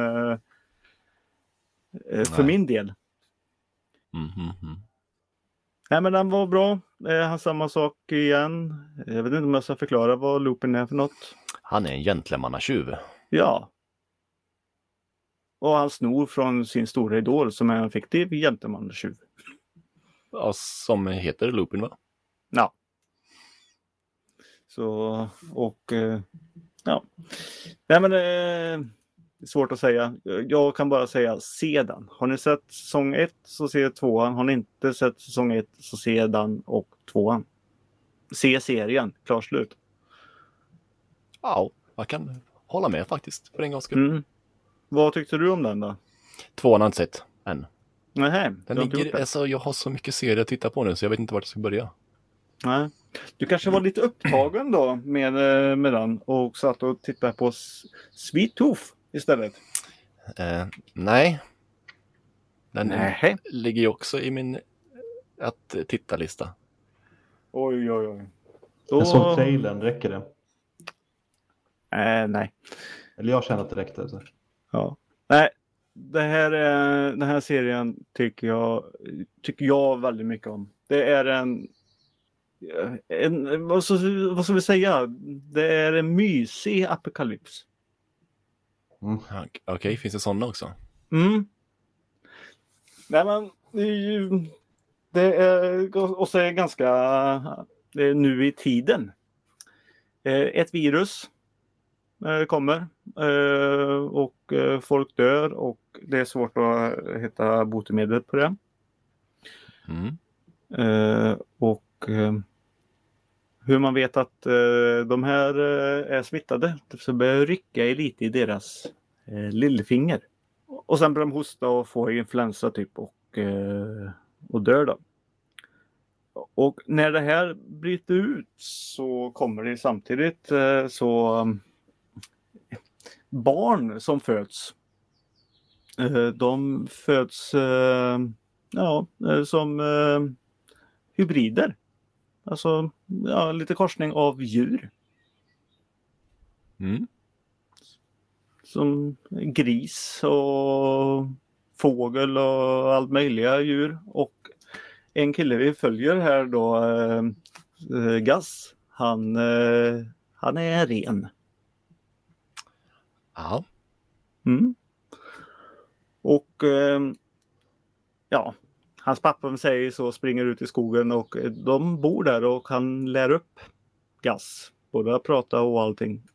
för Nej. min del. Mm. Nej, men den var bra. Han samma sak igen. Jag vet inte om jag ska förklara vad Lupin är för något. Han är en gentlemannatjuv. Ja. Och han snor från sin stora idol som är en fiktiv gentlemannatjuv. Ja, som heter Lupin, va? Ja. Så, och ja. Nej, men det är svårt att säga. Jag kan bara säga se den. Har ni sett säsong 1 så se 2:an. Har ni inte sett säsong 1 så se den och 2:an. Se serien, klart slut. Ja, jag kan hålla med faktiskt för en gångs skull. Mm. Vad tyckte du om den då? 2:an har jag inte sett än. Nej, Den ligger, alltså, jag har så mycket serier att titta på nu så jag vet inte vart jag ska börja. Nej. Du kanske var lite upptagen då med den och satt och tittade på Sweet Tooth istället. Nej. Den Nej. ligger ju också i min att titta-lista. Oj. Jag såg trailern, räcker det? Nej. Eller jag känner att det räckte. Så. Ja. Nej. Den här serien tycker jag väldigt mycket om. Det är vad ska vi säga? Det är en mysig apokalyps. Okej, finns det sådana också? Mm. Nej, men det är och så är det ganska det är nu i tiden. Ett virus kommer och folk dör och det är svårt att hitta botemedel på det. Och hur man vet att de här är smittade så börjar rycka lite i deras lillfinger. Och sen börjar de hosta och få influensa typ och dör då. Och när det här bryter ut så kommer det samtidigt så barn som föds. De föds som hybrider. Alltså lite korsning av djur. Som gris och fågel och allt möjliga djur. Och en kille vi följer här då, Gus, han är en ren. Ja. Och hans pappa säger så, springer ut i skogen och de bor där och han lär upp Gus. Både att prata och allting.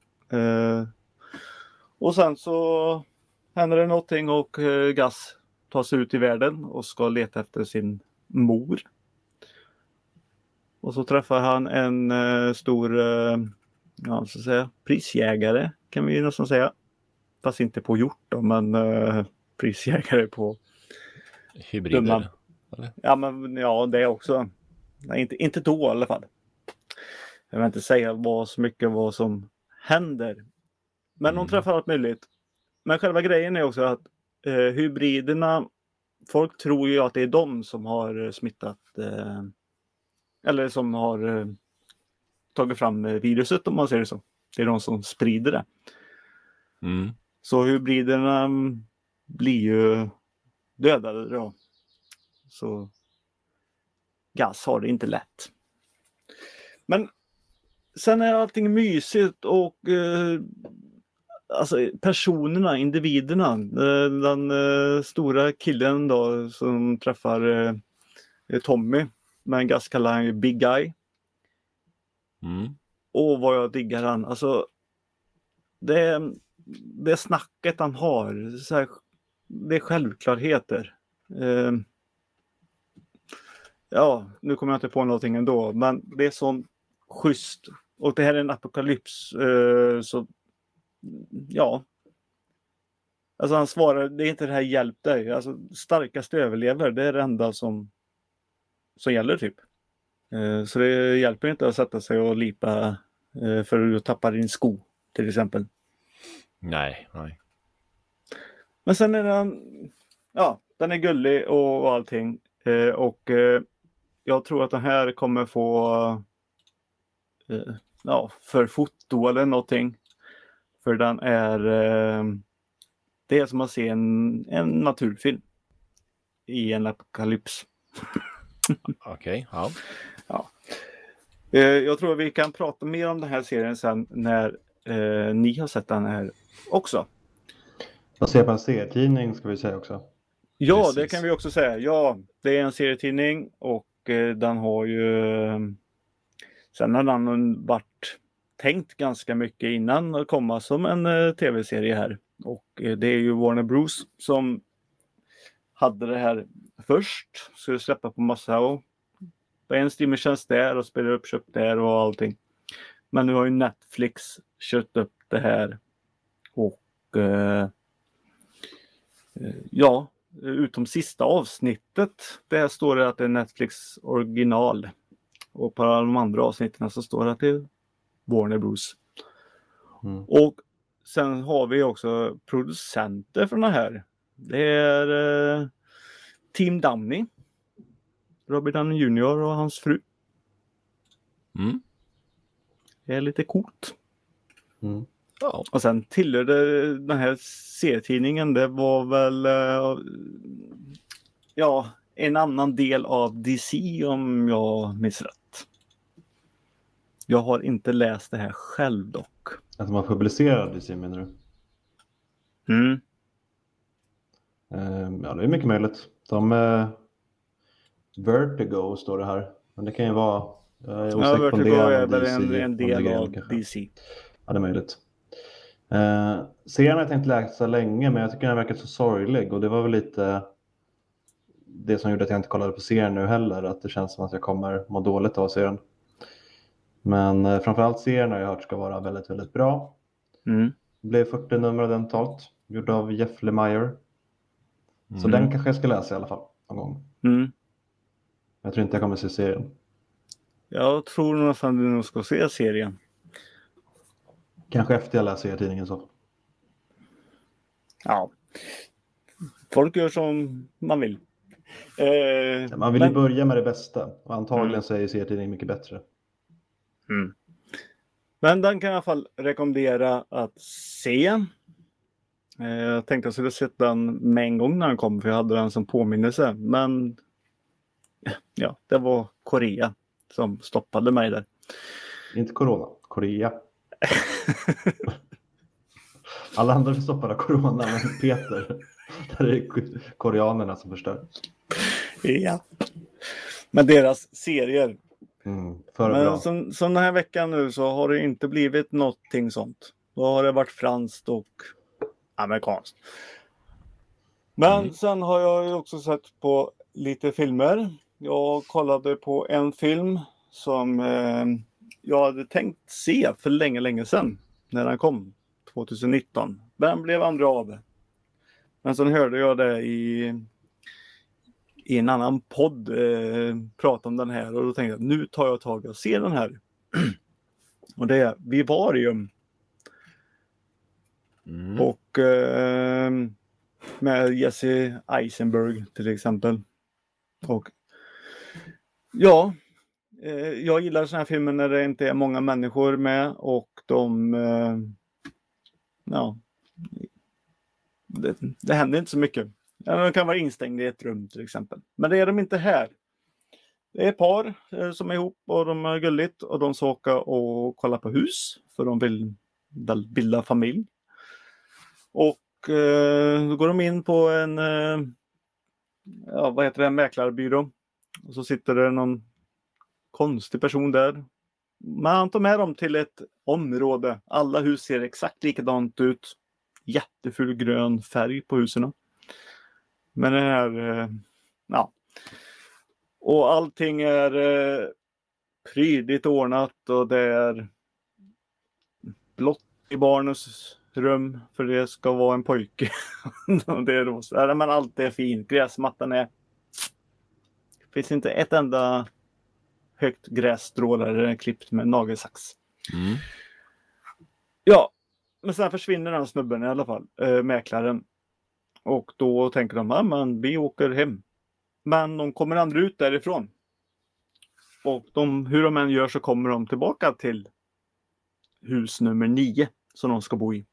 Och sen så händer det någonting och Gus tar sig ut i världen och ska leta efter sin mor. Och så träffar han en stor så att säga, prisjägare kan vi nästan säga. Fast inte på hjort då, men prisjägare på hybrider. Ja, det också. Nej, inte då i alla fall. Jag vill inte säga så mycket vad som händer. Men de träffar allt möjligt. Men själva grejen är också att hybriderna, folk tror ju att det är de som har smittat eller som har tagit fram viruset om man säger det så. Det är de som sprider det. Så hybriderna blir ju dödade då. Så Gus har det inte lätt. Men sen är allting mysigt och alltså personerna, individerna. Den stora killen då som träffar Tommy. Men Gus kallar han ju Big Guy. Och vad jag diggar han. Alltså det snacket han har. Så här, det är självklarheter. Nu kommer jag inte på någonting ändå. Men det är sån schysst. Och det här är en apokalyps. Så ja. Alltså han svarar, det är inte det här hjälp dig. Alltså starkast överlever, det är det enda som gäller typ. Så det hjälper inte att sätta sig och lipa för att du tappar din sko till exempel. Nej. Men sen är den är gullig och allting. Och jag tror att den här kommer få för foto eller någonting. För den är det är som att se en naturfilm i en apokalyps. Okej, ja. Jag tror att vi kan prata mer om den här serien sen när ni har sett den här också. Baserat på en serietidning ska vi säga också. Ja, Precis. det kan vi också säga. Ja, det är en serietidning och den har ju... Sen har den varit tänkt ganska mycket innan att komma som en tv-serie här. Och det är ju Warner Bros som hade det här först. Skulle släppa på massa och på en streamertjänst där och spela uppköp där och allting. Men nu har ju Netflix kört upp det här. Och utom sista avsnittet. Där står det att det är Netflix original. Och på de andra avsnitten så står det att det är Warner Bros. Och sen har vi också producenter från det här. Det är Tim Downey. Robert Downey Jr. och hans fru. Det är lite coolt. Ja. Och sen tillhörde den här serietidningen, det var väl en annan del av DC om jag minns rätt. Jag har inte läst det här själv dock. Att man publicerar DC menar du? Ja, det är mycket möjligt. Vertigo står det här. Men det kan ju vara... Vertigo är väl en del av DC. Ja, det är möjligt. Serien har jag tänkt läsa länge, men jag tycker den verkar så sorglig. Och det var väl lite det som gjorde att jag inte kollade på serien nu heller. Att det känns som att jag kommer må dåligt av serien. Men framförallt serien har jag hört ska vara väldigt, väldigt bra. Det blev 40 nummer av den totalt. Gjord av Jeff Lemire. Så den kanske jag ska läsa i alla fall någon gång. Jag tror inte jag kommer se serien. Jag tror nästan du nog ska se serien. Kanske efter jag läser tidningen så. Ja. Folk gör som man vill. Man vill ju börja med det bästa. Och antagligen så är serietidningen mycket bättre. Men den kan jag i alla fall rekommendera att se. Jag tänkte att jag skulle sett den med en gång när den kom. För jag hade den som påminnelse. Men ja, det var Korea som stoppade mig där. Inte corona, Korea. Alla andra vill stoppa corona, men Peter. Där är det koreanerna som förstör. Ja. Men deras serier. Men som den här veckan nu så har det inte blivit någonting sånt. Då har det varit franskt och amerikanskt. Men sen har jag ju också sett på lite filmer. Jag kollade på en film som jag hade tänkt se för länge sedan. När den kom 2019. Den blev aldrig av. Men sen hörde jag det i en annan podd prata om den här. Och då tänkte jag, nu tar jag tag och ser den här. Och det är Vivarium. Och med Jesse Eisenberg till exempel. Och ja, jag gillar såna här filmer när det inte är många människor med och det händer inte så mycket. De kan vara instängda i ett rum till exempel. Men det är de inte här. Det är ett par som är ihop och de är gulligt och de ska åka och kolla på hus för de vill bilda familj. Och då går de in på en mäklarbyrå. Och så sitter det någon konstig person där. Man tar med dem till ett område. Alla hus ser exakt likadant ut. Jättefull grön färg på husen. Men det här, och allting är prydligt ordnat och det är blått i barnens rum för det ska vara en pojke. Det är rosa. Men allt är fint. Gräsmattan är... Det finns inte ett enda högt grässtrå där det är klippt med nagelsax. Mm. Ja, men sen försvinner den snubben i alla fall. Mäklaren. Och då tänker de, men vi åker hem. Men de kommer aldrig ut därifrån. Och hur de än gör så kommer de tillbaka till hus nummer 9 som de ska bo i.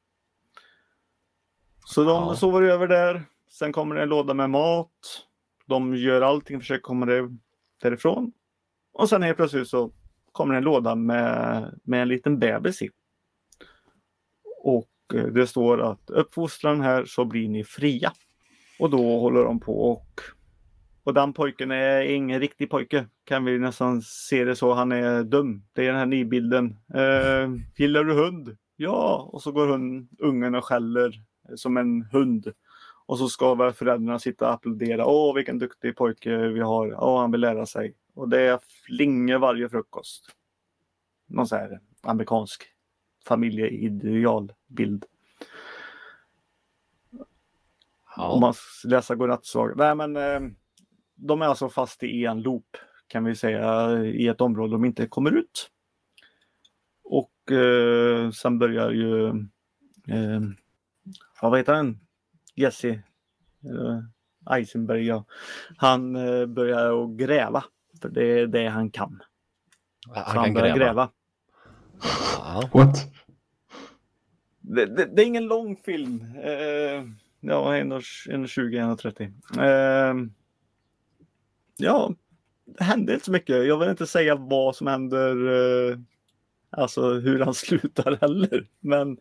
Så de sover över där. Sen kommer det en låda med mat. De gör allting, försöker komma därifrån. Och sen helt plötsligt så kommer en låda med en liten bebis i. Och det står att uppfostran här så blir ni fria. Och då håller de på och den pojken är ingen riktig pojke. Kan vi nästan se det så. Han är dum. Det är den här nybilden. Gillar du hund? Ja. Och så går ungen och skäller som en hund. Och så ska väl föräldrarna sitta och applådera. Åh, vilken duktig pojke vi har. Åh, han vill lära sig. Och det flingar varje frukost. Någon så här amerikansk familjeidealbild. Ja. Om man läser godnattsaga. Nej, men de är alltså fast i en loop kan vi säga i ett område de inte kommer ut. Och sen börjar ju vad heter han? Jesse Eisenberg, ja. Han börjar att gräva. För det är det han kan. Han börjar gräva. Ja. What? Det är ingen lång film. Ja, 1:20, 1:30. Ja, det händer inte så mycket. Jag vill inte säga vad som händer. Alltså hur han slutar heller. Men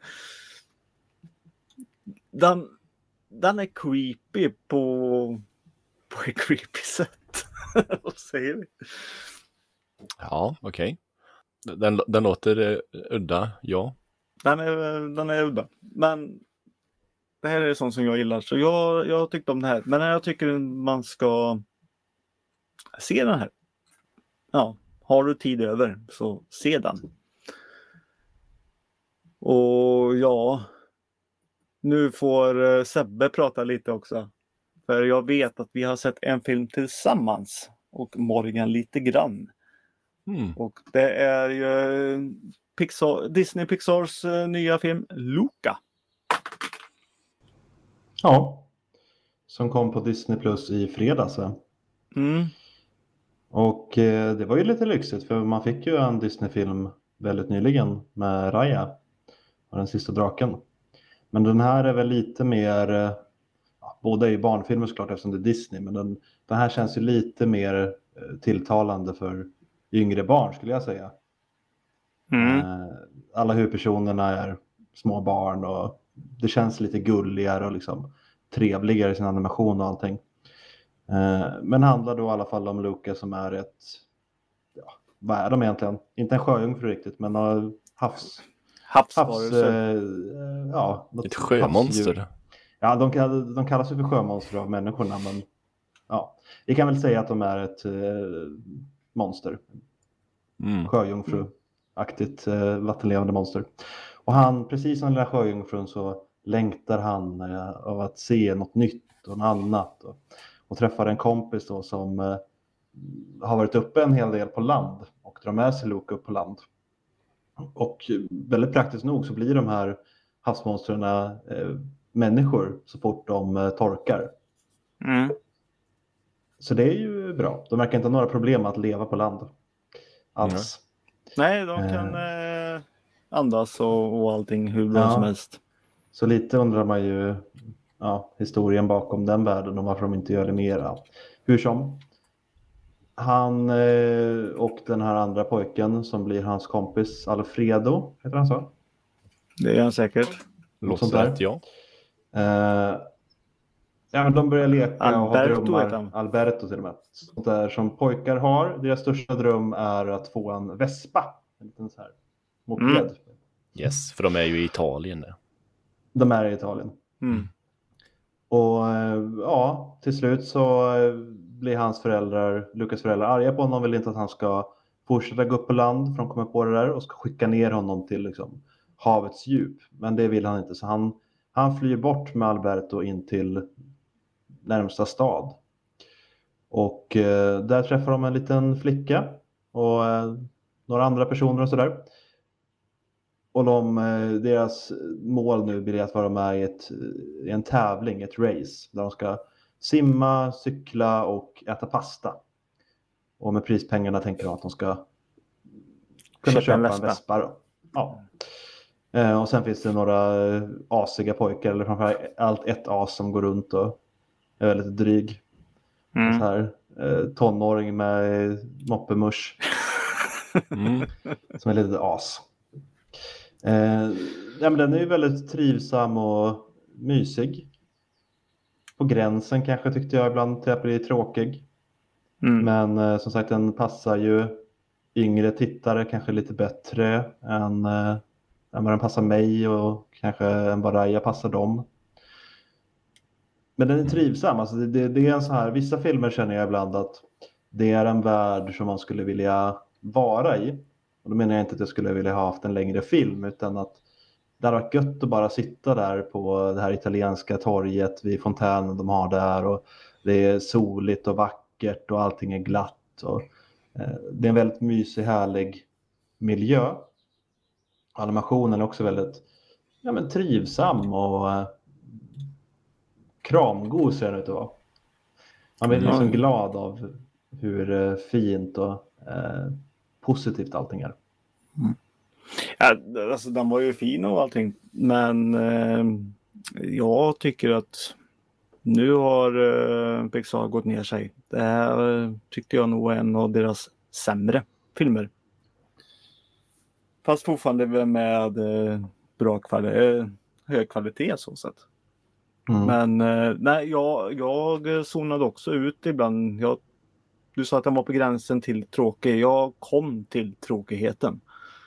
den är creepy på ett creepy sätt. Vad säger vi? Ja, okej. Den låter udda, ja. Den är udda. Men det här är sånt som jag gillar. Så jag tyckte om det här. Men jag tycker man ska se den här. Ja, har du tid över så se den. Och ja, nu får Sebbe prata lite också. För jag vet att vi har sett en film tillsammans. Och Morgan lite grann. Mm. Och det är ju Disney Pixars nya film Luca. Ja, som kom på Disney Plus i fredags. Mm. Och det var ju lite lyxigt för man fick ju en Disney-film väldigt nyligen med Raya och den sista draken. Men den här är väl lite mer, båda är ju barnfilmer såklart eftersom det är Disney, men den här känns ju lite mer tilltalande för yngre barn skulle jag säga. Alla huvudpersonerna är små barn och det känns lite gulligare och liksom trevligare i sin animation och allting. Men handlar då i alla fall om Luca som är ett, vad är de egentligen? Inte en sjöjungfru riktigt, men havsvarelse. Ett sjömonster. Ja, de kallas ju för sjömonster av människorna, men ja, vi kan väl säga att de är ett monster. Sjöjungfru-aktigt vattenlevande monster. Och han, precis som den lilla sjöjungfrun, så längtar han av att se något nytt och något annat. Och träffar en kompis då som har varit uppe en hel del på land och drar med sig Luca upp på land. Och väldigt praktiskt nog så blir de här havsmonsterna människor så fort de torkar. Så det är ju bra. De verkar inte ha några problem att leva på land alls. Nej, de kan andas och allting hur bra som helst. Så lite undrar man ju historien bakom den världen och varför de inte gör det mera. Hur som. Han och den här andra pojken som blir hans kompis Alfredo, heter han så? Det är han säkert. Låter rätt, ja. Men de börjar leka Alberto och ha heter drömmar. han. Alberto till och med. Sånt där som pojkar har. Deras största dröm är att få en vespa. En liten så här moped. Yes, för de är ju i Italien där. De är i Italien. Och till slut så blir Lucas föräldrar arga på honom. Vill inte att han ska fortsätta gå upp på land för de kommer på det där och ska skicka ner honom till liksom havets djup. Men det vill han inte, så han flyr bort med Alberto in till närmsta stad. Och där träffar de en liten flicka och några andra personer och sådär. Och deras mål nu blir att vara med i en tävling, ett race, där de ska simma, cykla och äta pasta. Och med prispengarna tänker de att de ska kunna köpa en vespa då. Ja. Och sen finns det några asiga pojkar, eller framförallt ett as som går runt och är väldigt dryg. En så här tonåring med moppemusch. Som är lite as. Ja, men den är ju väldigt trivsam och mysig. På gränsen kanske tyckte jag ibland till att bli tråkig. Men som sagt, den passar ju yngre tittare kanske lite bättre än vad den passar mig, och kanske än vad Raya passar dem. Men den är trivsam. Alltså det är en så här, vissa filmer känner jag ibland att det är en värld som man skulle vilja vara i. Och då menar jag inte att jag skulle vilja ha haft en längre film, utan att det hade varit gött att bara sitta där på det här italienska torget vid fontänen de har där, och det är soligt och vackert och allting är glatt, och det är en väldigt mysig, härlig miljö. Animationen är också väldigt trivsam och kramgod ser den ut att vara. Man blir liksom glad av hur fint och positivt allting är. Ja, alltså den var ju fin och allting, men jag tycker att nu har Pixar gått ner sig. Det här tyckte jag nog var en av deras sämre filmer. Fast fortfarande med hög kvalitet så sätt. Men nej, jag zonade också ut ibland. Du sa att den var på gränsen till tråkig. Jag kom till tråkigheten.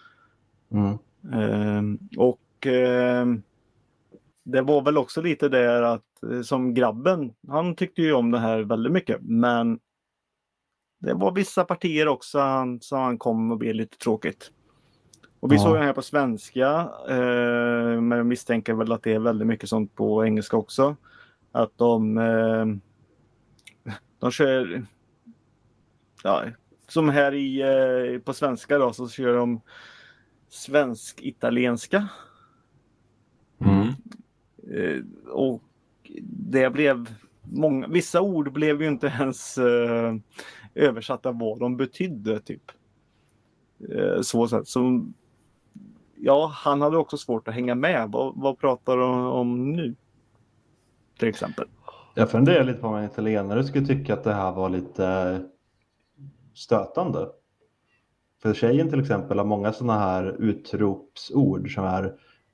Det var väl också lite där att som grabben, han tyckte ju om det här väldigt mycket, men det var vissa partier också som han kom och blev lite tråkigt. Och vi såg den här på svenska, men jag misstänker väl att det är väldigt mycket sånt på engelska också. Att de kör, ja, som här på svenska då, så kör de svensk-italienska. Och det blev vissa ord blev ju inte ens översatta vad de betydde typ. Så ja, han hade också svårt att hänga med. Vad pratar de om nu? Till exempel. Jag funderar lite på om en italienare skulle tycka att det här var lite stötande. För tjejen till exempel har många sådana här utropsord som är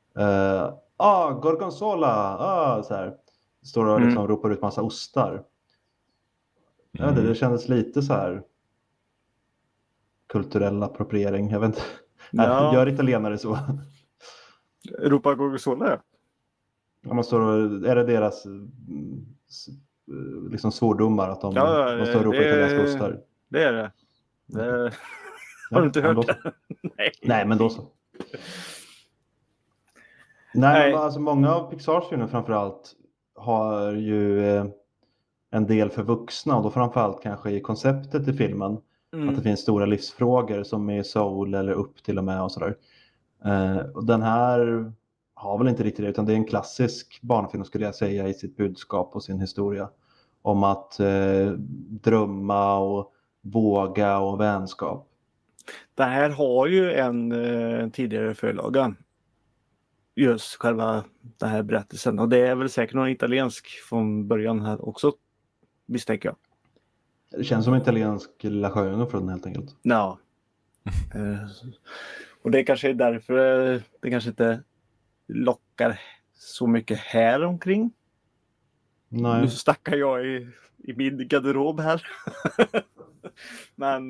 gorgonzola, så här. Står och liksom ropar ut massa ostar. Jag vet inte, det kändes lite så här kulturell appropriering. Jag vet inte. Ja. Gör italienare så? Ropa gorgonzola? Ja, man står och, är det deras liksom svordomar att de står och ropar italienska ostar? Det är det. Har du inte hört det? Nej, men då så. Nej. Men alltså många av Pixars filmer framförallt har ju en del för vuxna, och då framförallt kanske i konceptet i filmen. Att det finns stora livsfrågor som är Soul eller Upp till och med och sådär. Och den här har väl inte riktigt det, utan det är en klassisk barnfilm skulle jag säga i sitt budskap och sin historia. Om att drömma och våga och vänskap. Det här har ju en tidigare förlaga. Just själva den här berättelsen. Och det är väl säkert någon italiensk från början här också, misstänker jag. Det känns som en italiensk Lilla Sjöjungfrun från den helt enkelt. Ja. Och det kanske är därför det kanske inte lockar så mycket här omkring. Nej. Nu stackar jag i min garderob här. Men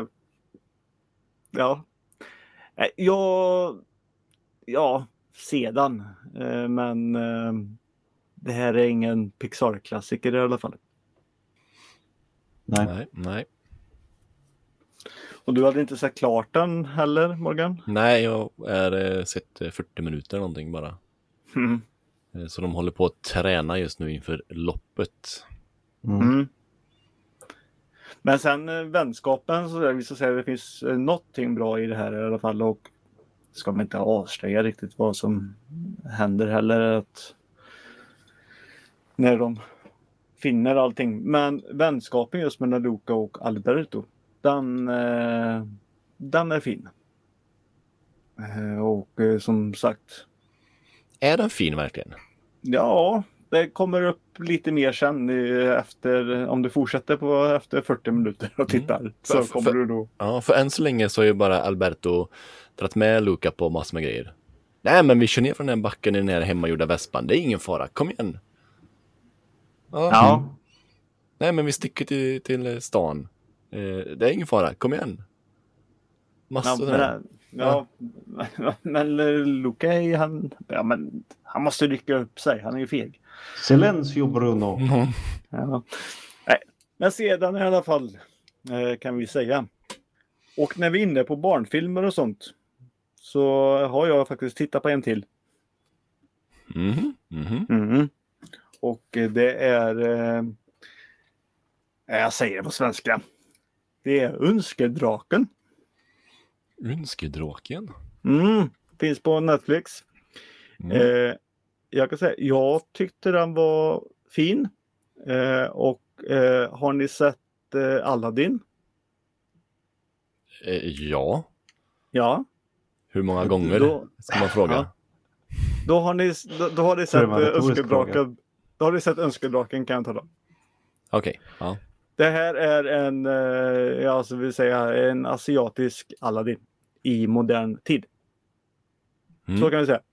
ja, sedan. Men det här är ingen Pixar-klassiker i alla fall. Nej. Och du hade inte sett klart den heller, Morgan? Nej, jag har sett 40 minuter någonting bara. Mm. Så de håller på att träna just nu inför loppet. Mm. Men sen vänskapen, så där, vi ska säga, det finns någonting bra i det här i alla fall. Och ska man inte avslöja riktigt vad som händer heller. Att när de finner allting. Men vänskapen just med Luca och Alberto, den är fin. Och som sagt. Är den fin verkligen? Ja, det kommer upp lite mer sen efter, om du fortsätter efter 40 minuter och tittar. Så kommer du då. Ja, för än så länge så är ju bara Alberto dragit med Luca på massor med grejer. Nej, men vi kör ner från den backen i den här hemmagjorda vespan. Det är ingen fara, kom igen. Ja. Nej, men vi sticker till stan. Det är ingen fara, kom igen. Massor där. Men Luca han måste rycka upp sig. Han är ju feg. Silencio Bruno. Ja. Nej, men sedan i alla fall kan vi säga. Och när vi är inne på barnfilmer och sånt, så har jag faktiskt tittat på en till. Och det är jag säger det på svenska. Det är Önskedraken. Önskedraken? Finns på Netflix. Jag kan säga, jag tyckte den var fin. Och har ni sett Aladdin? Ja. Ja. Hur många gånger ska man fråga? Ja. Då har ni sett Önskedraken. Då har ni sett Önskedraken, kan jag tala om. Okej, ja. Det här är en asiatisk Aladdin i modern tid. Så kan vi säga.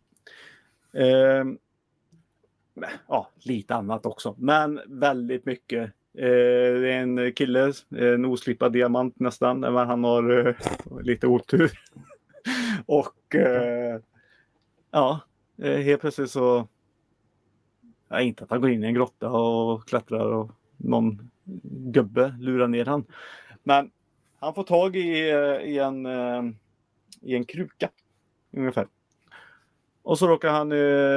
Lite annat också. Men väldigt mycket. Det är en kille, en oslipad diamant nästan. Men han har lite otur. Och helt plötsligt så... inte att han går in i en grotta och klättrar och någon gubbe lurar ner han. Men han får tag i en kruka ungefär. Och så råkar han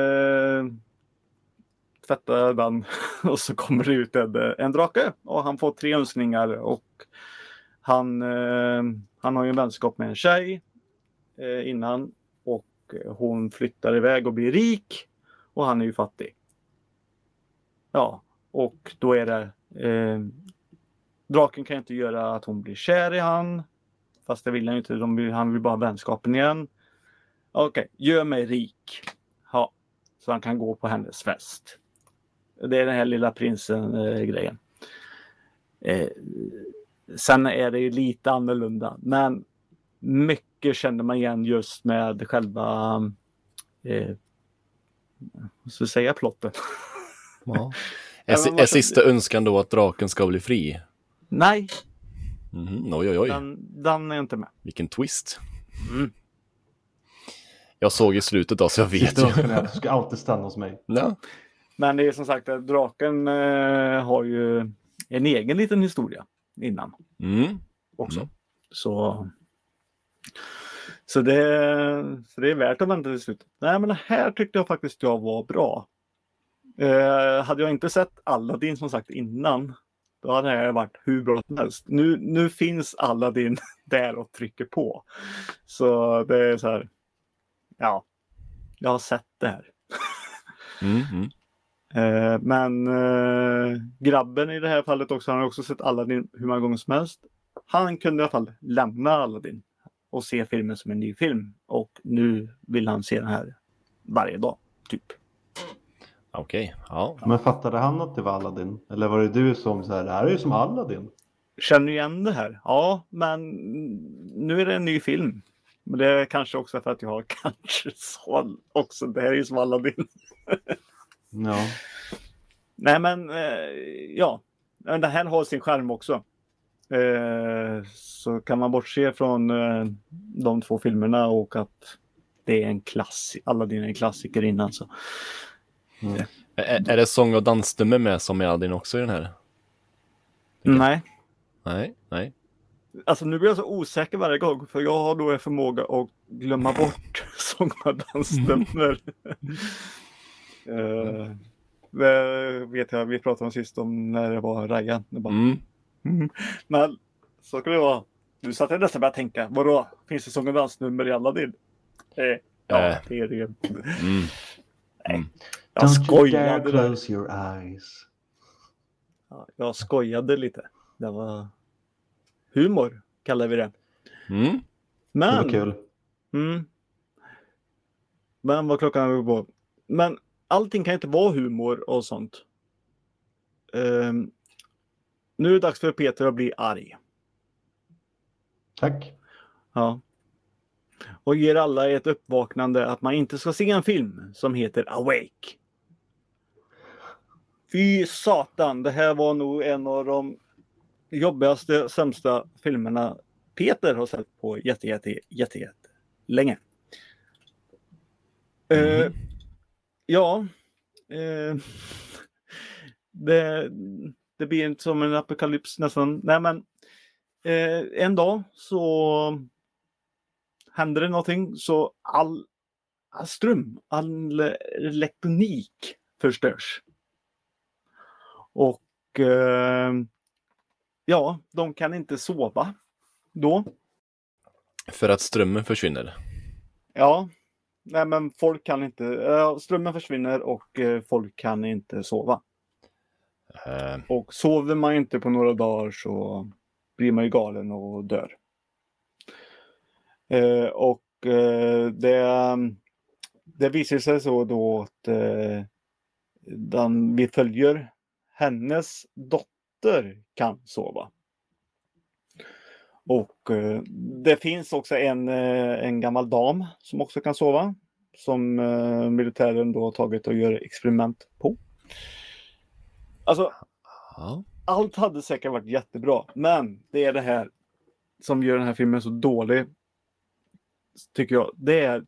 tvätta den och så kommer det ut en drake och han får 3 önskningar och han har ju en vänskap med en tjej innan och hon flyttar iväg och blir rik och han är ju fattig. Ja, och då är det draken kan inte göra att hon blir kär i han, fast det vill han ju inte, han vill bara ha vänskapen igen. Okej, gör mig rik. Ja, så han kan gå på hennes fest. Det är den här lilla prinsen grejen. Sen är det ju lite annorlunda, men mycket känner man igen just med själva så säga plotten. Ja. Är sista önskan då att draken ska bli fri? Nej. Oj. Den är inte med. Vilken twist. Jag såg i slutet då, så jag vet ju. Du ska alltid stanna hos mig. Ja. Men det är som sagt att draken har ju en egen liten historia innan. Också. Så det är värt att vänta till slutet. Nej, men det här tyckte jag faktiskt var bra. Hade jag inte sett Aladdin som sagt innan, då hade det varit hur bra som helst. Nu finns Aladdin där och trycker på. Så det är så här. Ja, jag har sett det här. Men grabben i det här fallet också, han har också sett Aladdin hur många gånger som helst. Han kunde i alla fall lämna Aladdin och se filmen som en ny film. Och nu vill han se den här varje dag, typ. Okej, ja. Men fattade han att det var Aladdin? Eller var det du som så här, det här är ju som Aladdin? Känner du igen det här? Ja, men nu är det en ny film. Men det är kanske också för att jag har kanske så också. Det här är ju som Aladdin. Ja. Nej, men ja. Den här har sin skärm också. Så kan man bortse från de 2 filmerna och att det är en Aladdin är en klassiker innan så. Är det sång- och dansnummer med som är Aladdin också i den här? Nej. Nej. Alltså nu blir jag så osäker varje gång för jag har då en förmåga att glömma bort sång och dansnummer. Vet jag, vi pratade om sist om när det var Ryan. Det bara, Men så skulle det vara. Du satt jag nästan började tänka, vadå? Finns det sång och dansnummer i Aladdin? Ja, det är det. Nej, jag skojade. Close your eyes. Ja, jag skojade lite. Det var humor, kallar vi det. Men, det var kul. Men vad klockan är på. Men allting kan inte vara humor och sånt. Nu är det dags för Peter att bli arg. Tack. Ja. Och ger alla ett uppvaknande att man inte ska se en film som heter Awake. Fy satan, det här var nog en av de jobbigaste, sämsta filmerna Peter har sett på jätte länge. Ja. Det blir inte som en apokalyps nästan. Nej, men en dag så händer det någonting så all ström, all elektronik förstörs. Och ja, de kan inte sova då. För att strömmen försvinner. Ja, nej men folk kan inte, strömmen försvinner och folk kan inte sova. Och sover man inte på några dagar så blir man ju galen och dör. Och det visar sig så då att vi följer hennes dotter kan sova. Och det finns också en gammal dam som också kan sova. Som militären då har tagit och gör experiment på. Alltså, allt hade säkert varit jättebra. Men det är det här som gör den här filmen så dålig. Tycker jag. Det är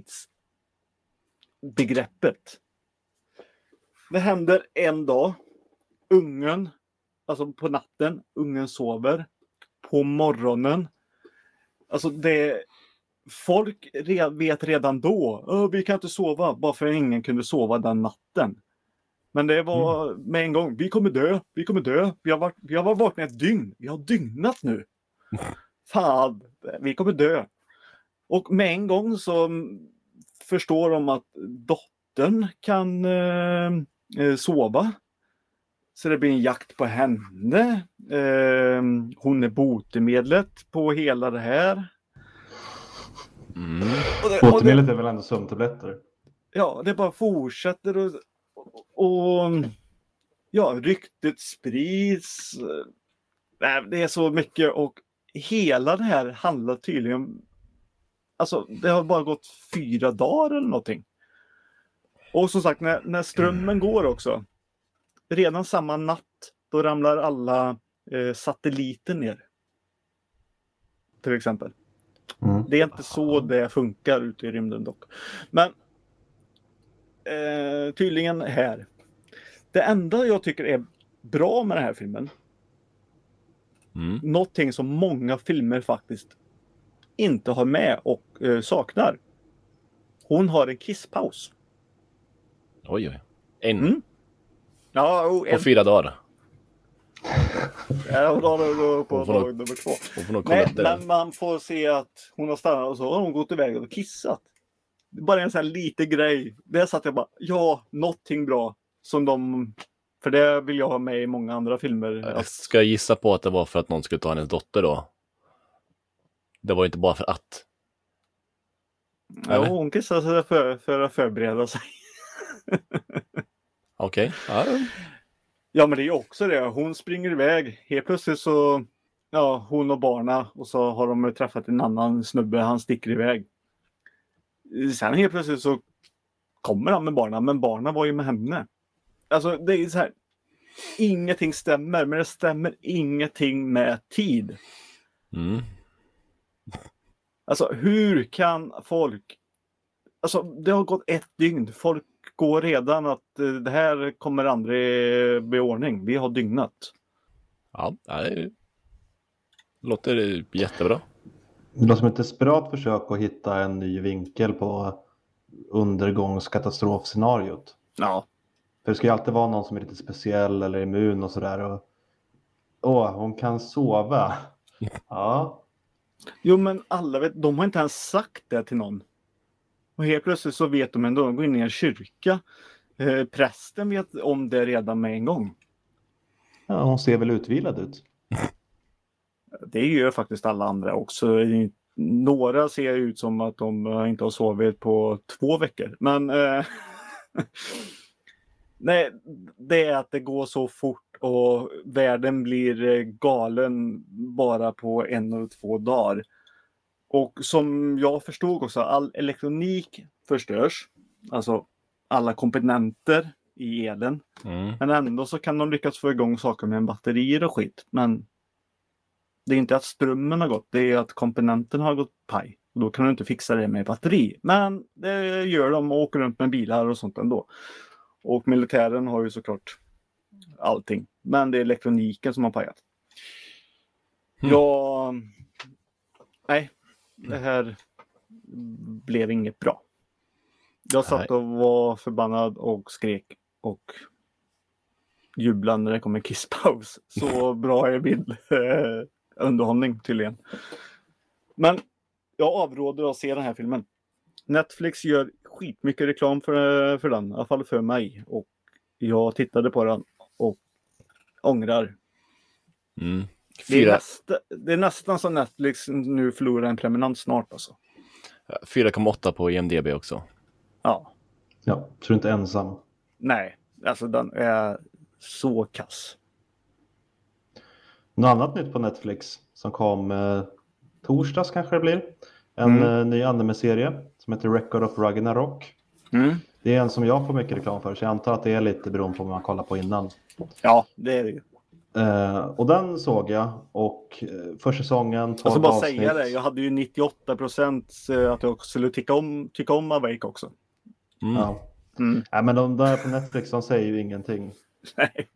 tidsbegreppet. Det händer en dag. Ungen, alltså på natten, ungen sover. På morgonen. Alltså folk vet redan då. Vi kan inte sova. Bara för att ingen kunde sova den natten. Men det var med en gång. Vi kommer dö. Vi har varit vakna ett dygn. Vi har dygnat nu. Fan, vi kommer dö. Och med en gång så förstår de att dottern kan sova. Så det blir en jakt på henne. Hon är botemedlet på hela det här. Botemedlet är väl ändå sömntabletter? Ja, det bara fortsätter och ja, ryktet sprids. Det är så mycket och hela det här handlar tydligen. Alltså, det har bara gått 4 dagar eller någonting. Och som sagt, när strömmen går också. Redan samma natt, då ramlar alla satelliter ner. Till exempel. Det är inte så det funkar ute i rymden dock. Men tydligen här. Det enda jag tycker är bra med den här filmen. Någonting som många filmer faktiskt inte har med och saknar. Hon har en kisspaus. Oj. En. Ja, på 4 dagar. Ja, på dag nummer 2. Nej, men man får se att hon har stannat och så har hon gått iväg och kissat. Det är bara en sån här liten grej. Där satt jag bara, någonting bra. Som för det vill jag ha med i många andra filmer. Jag ska gissa på att det var för att någon skulle ta hennes dotter då. Det var inte bara för att. Ja, hon kissade för att förbereda sig. Okej. Ja, men det är ju också det. Hon springer iväg. Helt plötsligt så, hon och barna. Och så har de träffat en annan snubbe. Han sticker iväg. Sen helt plötsligt så kommer han med barna. Men barna var ju med henne. Alltså, det är så här. Ingenting stämmer. Men det stämmer ingenting med tid. Alltså, hur kan folk... Alltså, det har gått 1 dygn. Folk går redan att det här kommer aldrig bli ordning. Vi har dygnat. Ja, Låter jättebra. Det låter som ett desperat försök att hitta en ny vinkel på undergångskatastrofscenariot. Ja. För det ska ju alltid vara någon som är lite speciell eller immun och sådär. Hon kan sova. Ja. Jo, men alla vet, de har inte ens sagt det till någon. Och helt plötsligt så vet de ändå, de går in i en kyrka. Prästen vet om det redan med en gång. Ja, hon ser väl utvilad ut. Det gör faktiskt alla andra också. Några ser ut som att de inte har sovit på 2 veckor. Men nej, det är att det går så fort och världen blir galen bara på 1 eller 2 dagar. Och som jag förstod också, all elektronik förstörs. Alltså alla komponenter i elen. Men ändå så kan de lyckas få igång saker med en batterier och skit. Men det är inte att strömmen har gått, det är att komponenten har gått paj. Och då kan du inte fixa det med batteri. Men det gör de och åker runt med bilar och sånt ändå. Och militären har ju såklart allting. Men det är elektroniken som har pajat. Ja, nej. Det här blev inget bra. Jag satt och var förbannad och skrek och jublade när det kom en kisspaus. Så bra är min underhållning tydligen. Men jag avråder att se den här filmen. Netflix gör skitmycket reklam för den, i alla fall för mig. Och jag tittade på den och ångrar. Det är nästan som Netflix nu förlorar en preeminens snart alltså. 4,8 på IMDb också. Ja. Ja, så du är inte ensam. Nej, alltså den är så kass. Något annat nytt på Netflix som kom torsdags kanske det blir. En ny anime-serie som heter Record of Ragnarok. Det är en som jag får mycket reklam för, så jag antar att det är lite beroende på vad man kollar på innan. Ja, det är det ju. Och den såg jag och första säsongen 12 Jag ska bara avsnitt. säga det, jag hade ju 98% att jag skulle tycka om Awake också. Ja. Ja, men de där på Netflix de säger ju ingenting. Nej.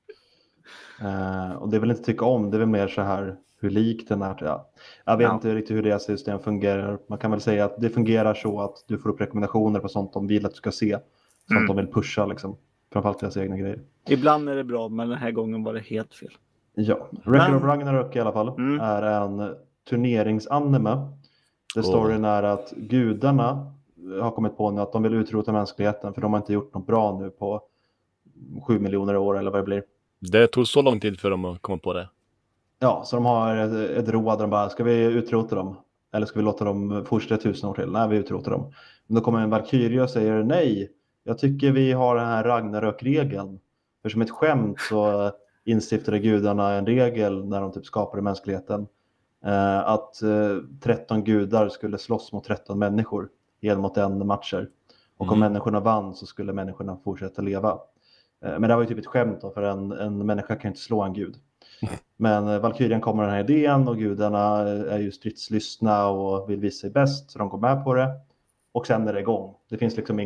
Och det är väl inte tycka om, det är väl mer så här hur lik den är. Ja. Jag vet inte riktigt hur deras system fungerar. Man kan väl säga att det fungerar så att du får upp rekommendationer på sånt de vill att du ska se. Sånt de vill pusha liksom. Framförallt deras egna grejer. Ibland är det bra, men den här gången var det helt fel. Ja, Record of Ragnarok i alla fall är en turneringsanime. Där storyn är att gudarna har kommit på nu att de vill utrota mänskligheten för de har inte gjort något bra nu på 7 miljoner år eller vad det blir. Det tog så lång tid för dem att komma på det. Ja, så de har ett råd där de bara, ska vi utrota dem? Eller ska vi låta dem fortsätta 1000 år till? Nej, vi utrotar dem. Men då kommer en valkyrie och säger nej, jag tycker vi har den här Ragnarök-regeln. För som ett skämt så instiftade gudarna en regel när de typ skapade mänskligheten. Att 13 gudar skulle slåss mot 13 människor. 1-1 matcher. Och om människorna vann så skulle människorna fortsätta leva. Men det var ju typ ett skämt då, för en människa kan inte slå en gud. Men Valkyrien kommer den här idén och gudarna är ju stridslystna och vill visa sig bäst så de går med på det. Och sen är det igång. Det finns liksom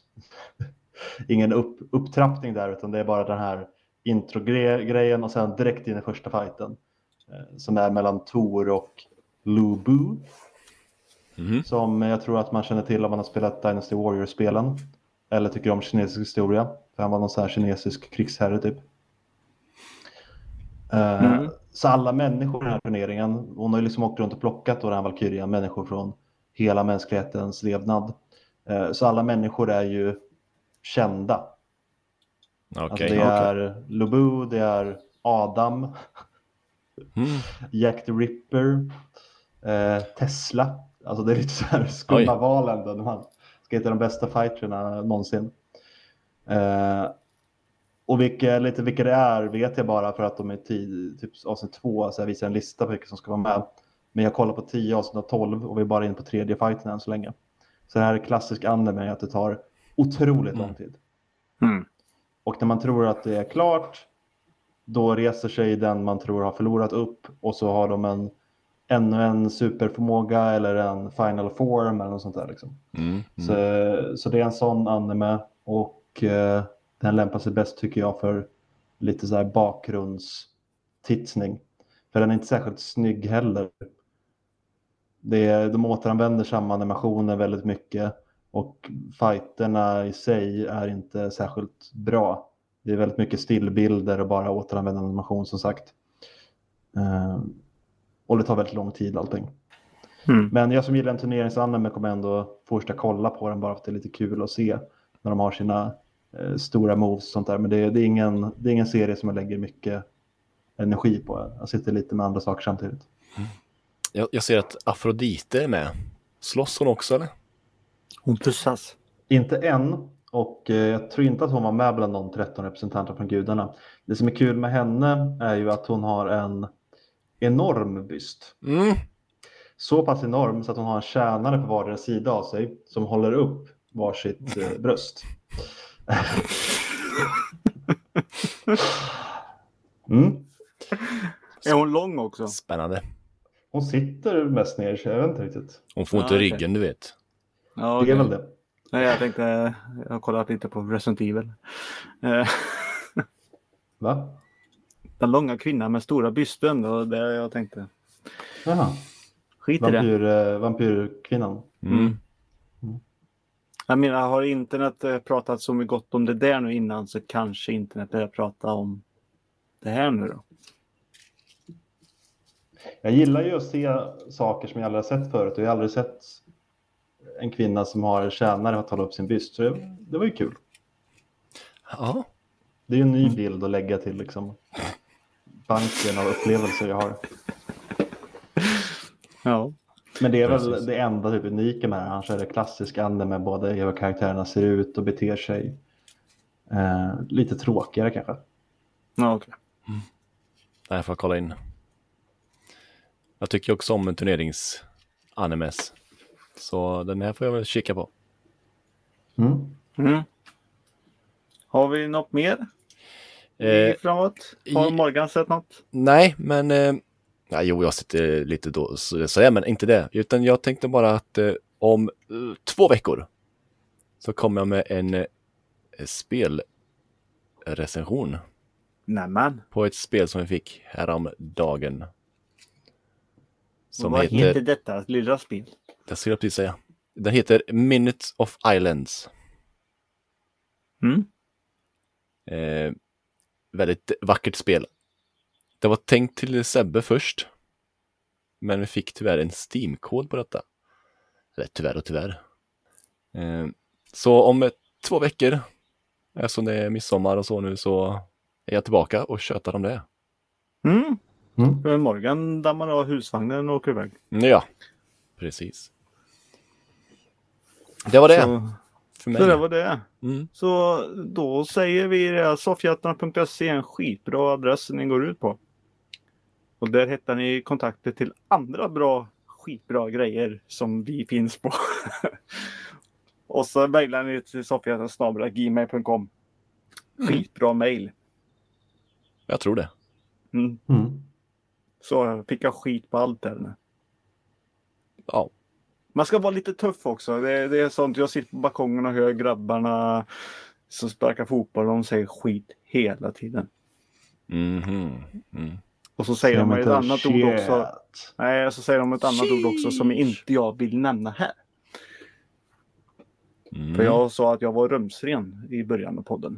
ingen upptrappning där utan det är bara den här intro-grejen och sen direkt in i första fighten. Som är mellan Thor och Lu Bu. Som jag tror att man känner till om man har spelat Dynasty Warriors-spelen. Eller tycker om kinesisk historia. För han var någon sån här kinesisk krigsherre typ. Så alla människor i den här turneringen, hon har ju liksom åkt runt och plockat då den här Valkyrien, människor från hela mänsklighetens levnad. Så alla människor är ju kända. Alltså det är Lubu, det är Adam, Jack the Ripper, Tesla. Alltså det är lite så här skumma valen när man ska hitta de bästa fighterna någonsin. Och vilka det är vet jag bara för att de är typ avsnitt 2 så jag visar en lista på vilka som ska vara med. Men jag kollar på 10 avsnitt av 12 och vi är bara in på 3:e fighten än så länge. Så det här är klassisk anime att det tar otroligt lång tid. Och när man tror att det är klart då reser sig den man tror har förlorat upp och så har de ännu en superförmåga eller en final form eller något sånt där liksom. Så det är en sån anime och den lämpar sig bäst tycker jag för lite så här bakgrundstittning. För den är inte särskilt snygg heller. De återanvänder samma animationer väldigt mycket. Och fighterna i sig är inte särskilt bra. Det är väldigt mycket stillbilder och bara återanvändande animation som sagt. Och det tar väldigt lång tid allting. Men jag som gillar en turneringsanime kommer ändå först att kolla på den bara för att det är lite kul att se när de har sina stora moves och sånt där. Men det är ingen serie som jag lägger mycket energi på. Jag sitter lite med andra saker samtidigt. Jag ser att Afrodite är med. Slåss hon också eller? Hon pussas. Inte än. Och jag tror inte att hon var med bland de 13 representanter från gudarna. Det som är kul med henne är ju att hon har en enorm byst. Så pass enorm så att hon har en tjänare på vardera sida av sig som håller upp varsitt bröst. Är hon lång också? Spännande. Hon sitter mest ner, så jag vet inte riktigt. Hon får inte ryggen, du vet. Ja, det är väl det. Nej, jag har kollat lite på Resident Evil. Va? Den långa kvinnan med stora bysten, och det jag tänkte. Jaha. Skit i det. Vampyrkvinnan. Jag menar, har internet pratat så mycket gott om det där nu innan, så kanske internet börjar prata om det här nu då. Jag gillar ju att se saker som jag aldrig har sett förut. Och jag har aldrig sett en kvinna som har en tjänare att hålla upp sin byst. Så det var ju kul. Ja. Det är ju en ny bild att lägga till liksom banken av upplevelser jag har. Ja. Men det är väl det enda typ unika med det här. Annars är det klassisk ande med både hur karaktärerna ser ut och beter sig. Lite tråkigare kanske. Ja, okej. Nej, jag får kolla in. Jag tycker också om en turneringsanimes. Så den här får jag väl kika på. Har vi något mer? Framåt? Har Morgan sett något? Nej, men... jo, jag sitter lite då så men inte det. Utan jag tänkte bara att om 2 veckor så kommer jag med en spelrecension. Nämen. På ett spel som vi fick häromdagen. Som vad heter detta lilla spel? Det skulle jag precis säga. Den heter Minutes of Islands. Väldigt vackert spel. Det var tänkt till Sebbe först. Men vi fick tyvärr en Steam-kod på detta. Eller tyvärr och tyvärr. Så om 2 veckor, eftersom det är midsommar och så nu, så är jag tillbaka och tjötar om det. Morgan dammar av husvagnen och åker iväg. Ja, precis. Det var det. För mig. Så det var det. Så då säger vi det. Soffhjältarna.se är en skitbra adress ni går ut på. Och där hittar ni kontakter till andra skitbra grejer som vi finns på. Och så mejlar ni till soffhjältarna@gmail.com. Skitbra mejl. Jag tror det. Så fick jag skit på allt där nu. Ja. Man ska vara lite tuff också. Det är sånt, jag sitter på balkongen och hör grabbarna som sparkar fotboll och de säger skit hela tiden. Och så säger de ett annat ord också. Nej, så säger de ett annat ord också som inte jag vill nämna här. För jag sa att jag var rumsren i början av podden.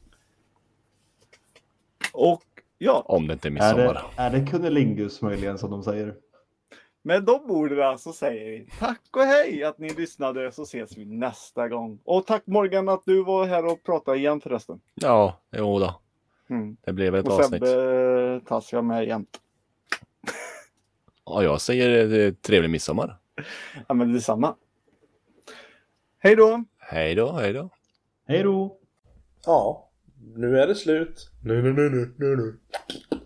Och ja. Om det inte är midsommar. Är det kunnelingus möjligen som de säger? Med de orden så säger vi tack och hej att ni lyssnade, så ses vi nästa gång. Och tack Morgan att du var här och pratade igen förresten. Ja, jo då. Det blev ett avsnitt. Och Sebbe tas jag med jämt. Ja, jag säger trevlig midsommar. Ja, men det är samma. Hej då. Hej då, hej då. Hej då. Ja, nu är det slut. Nu.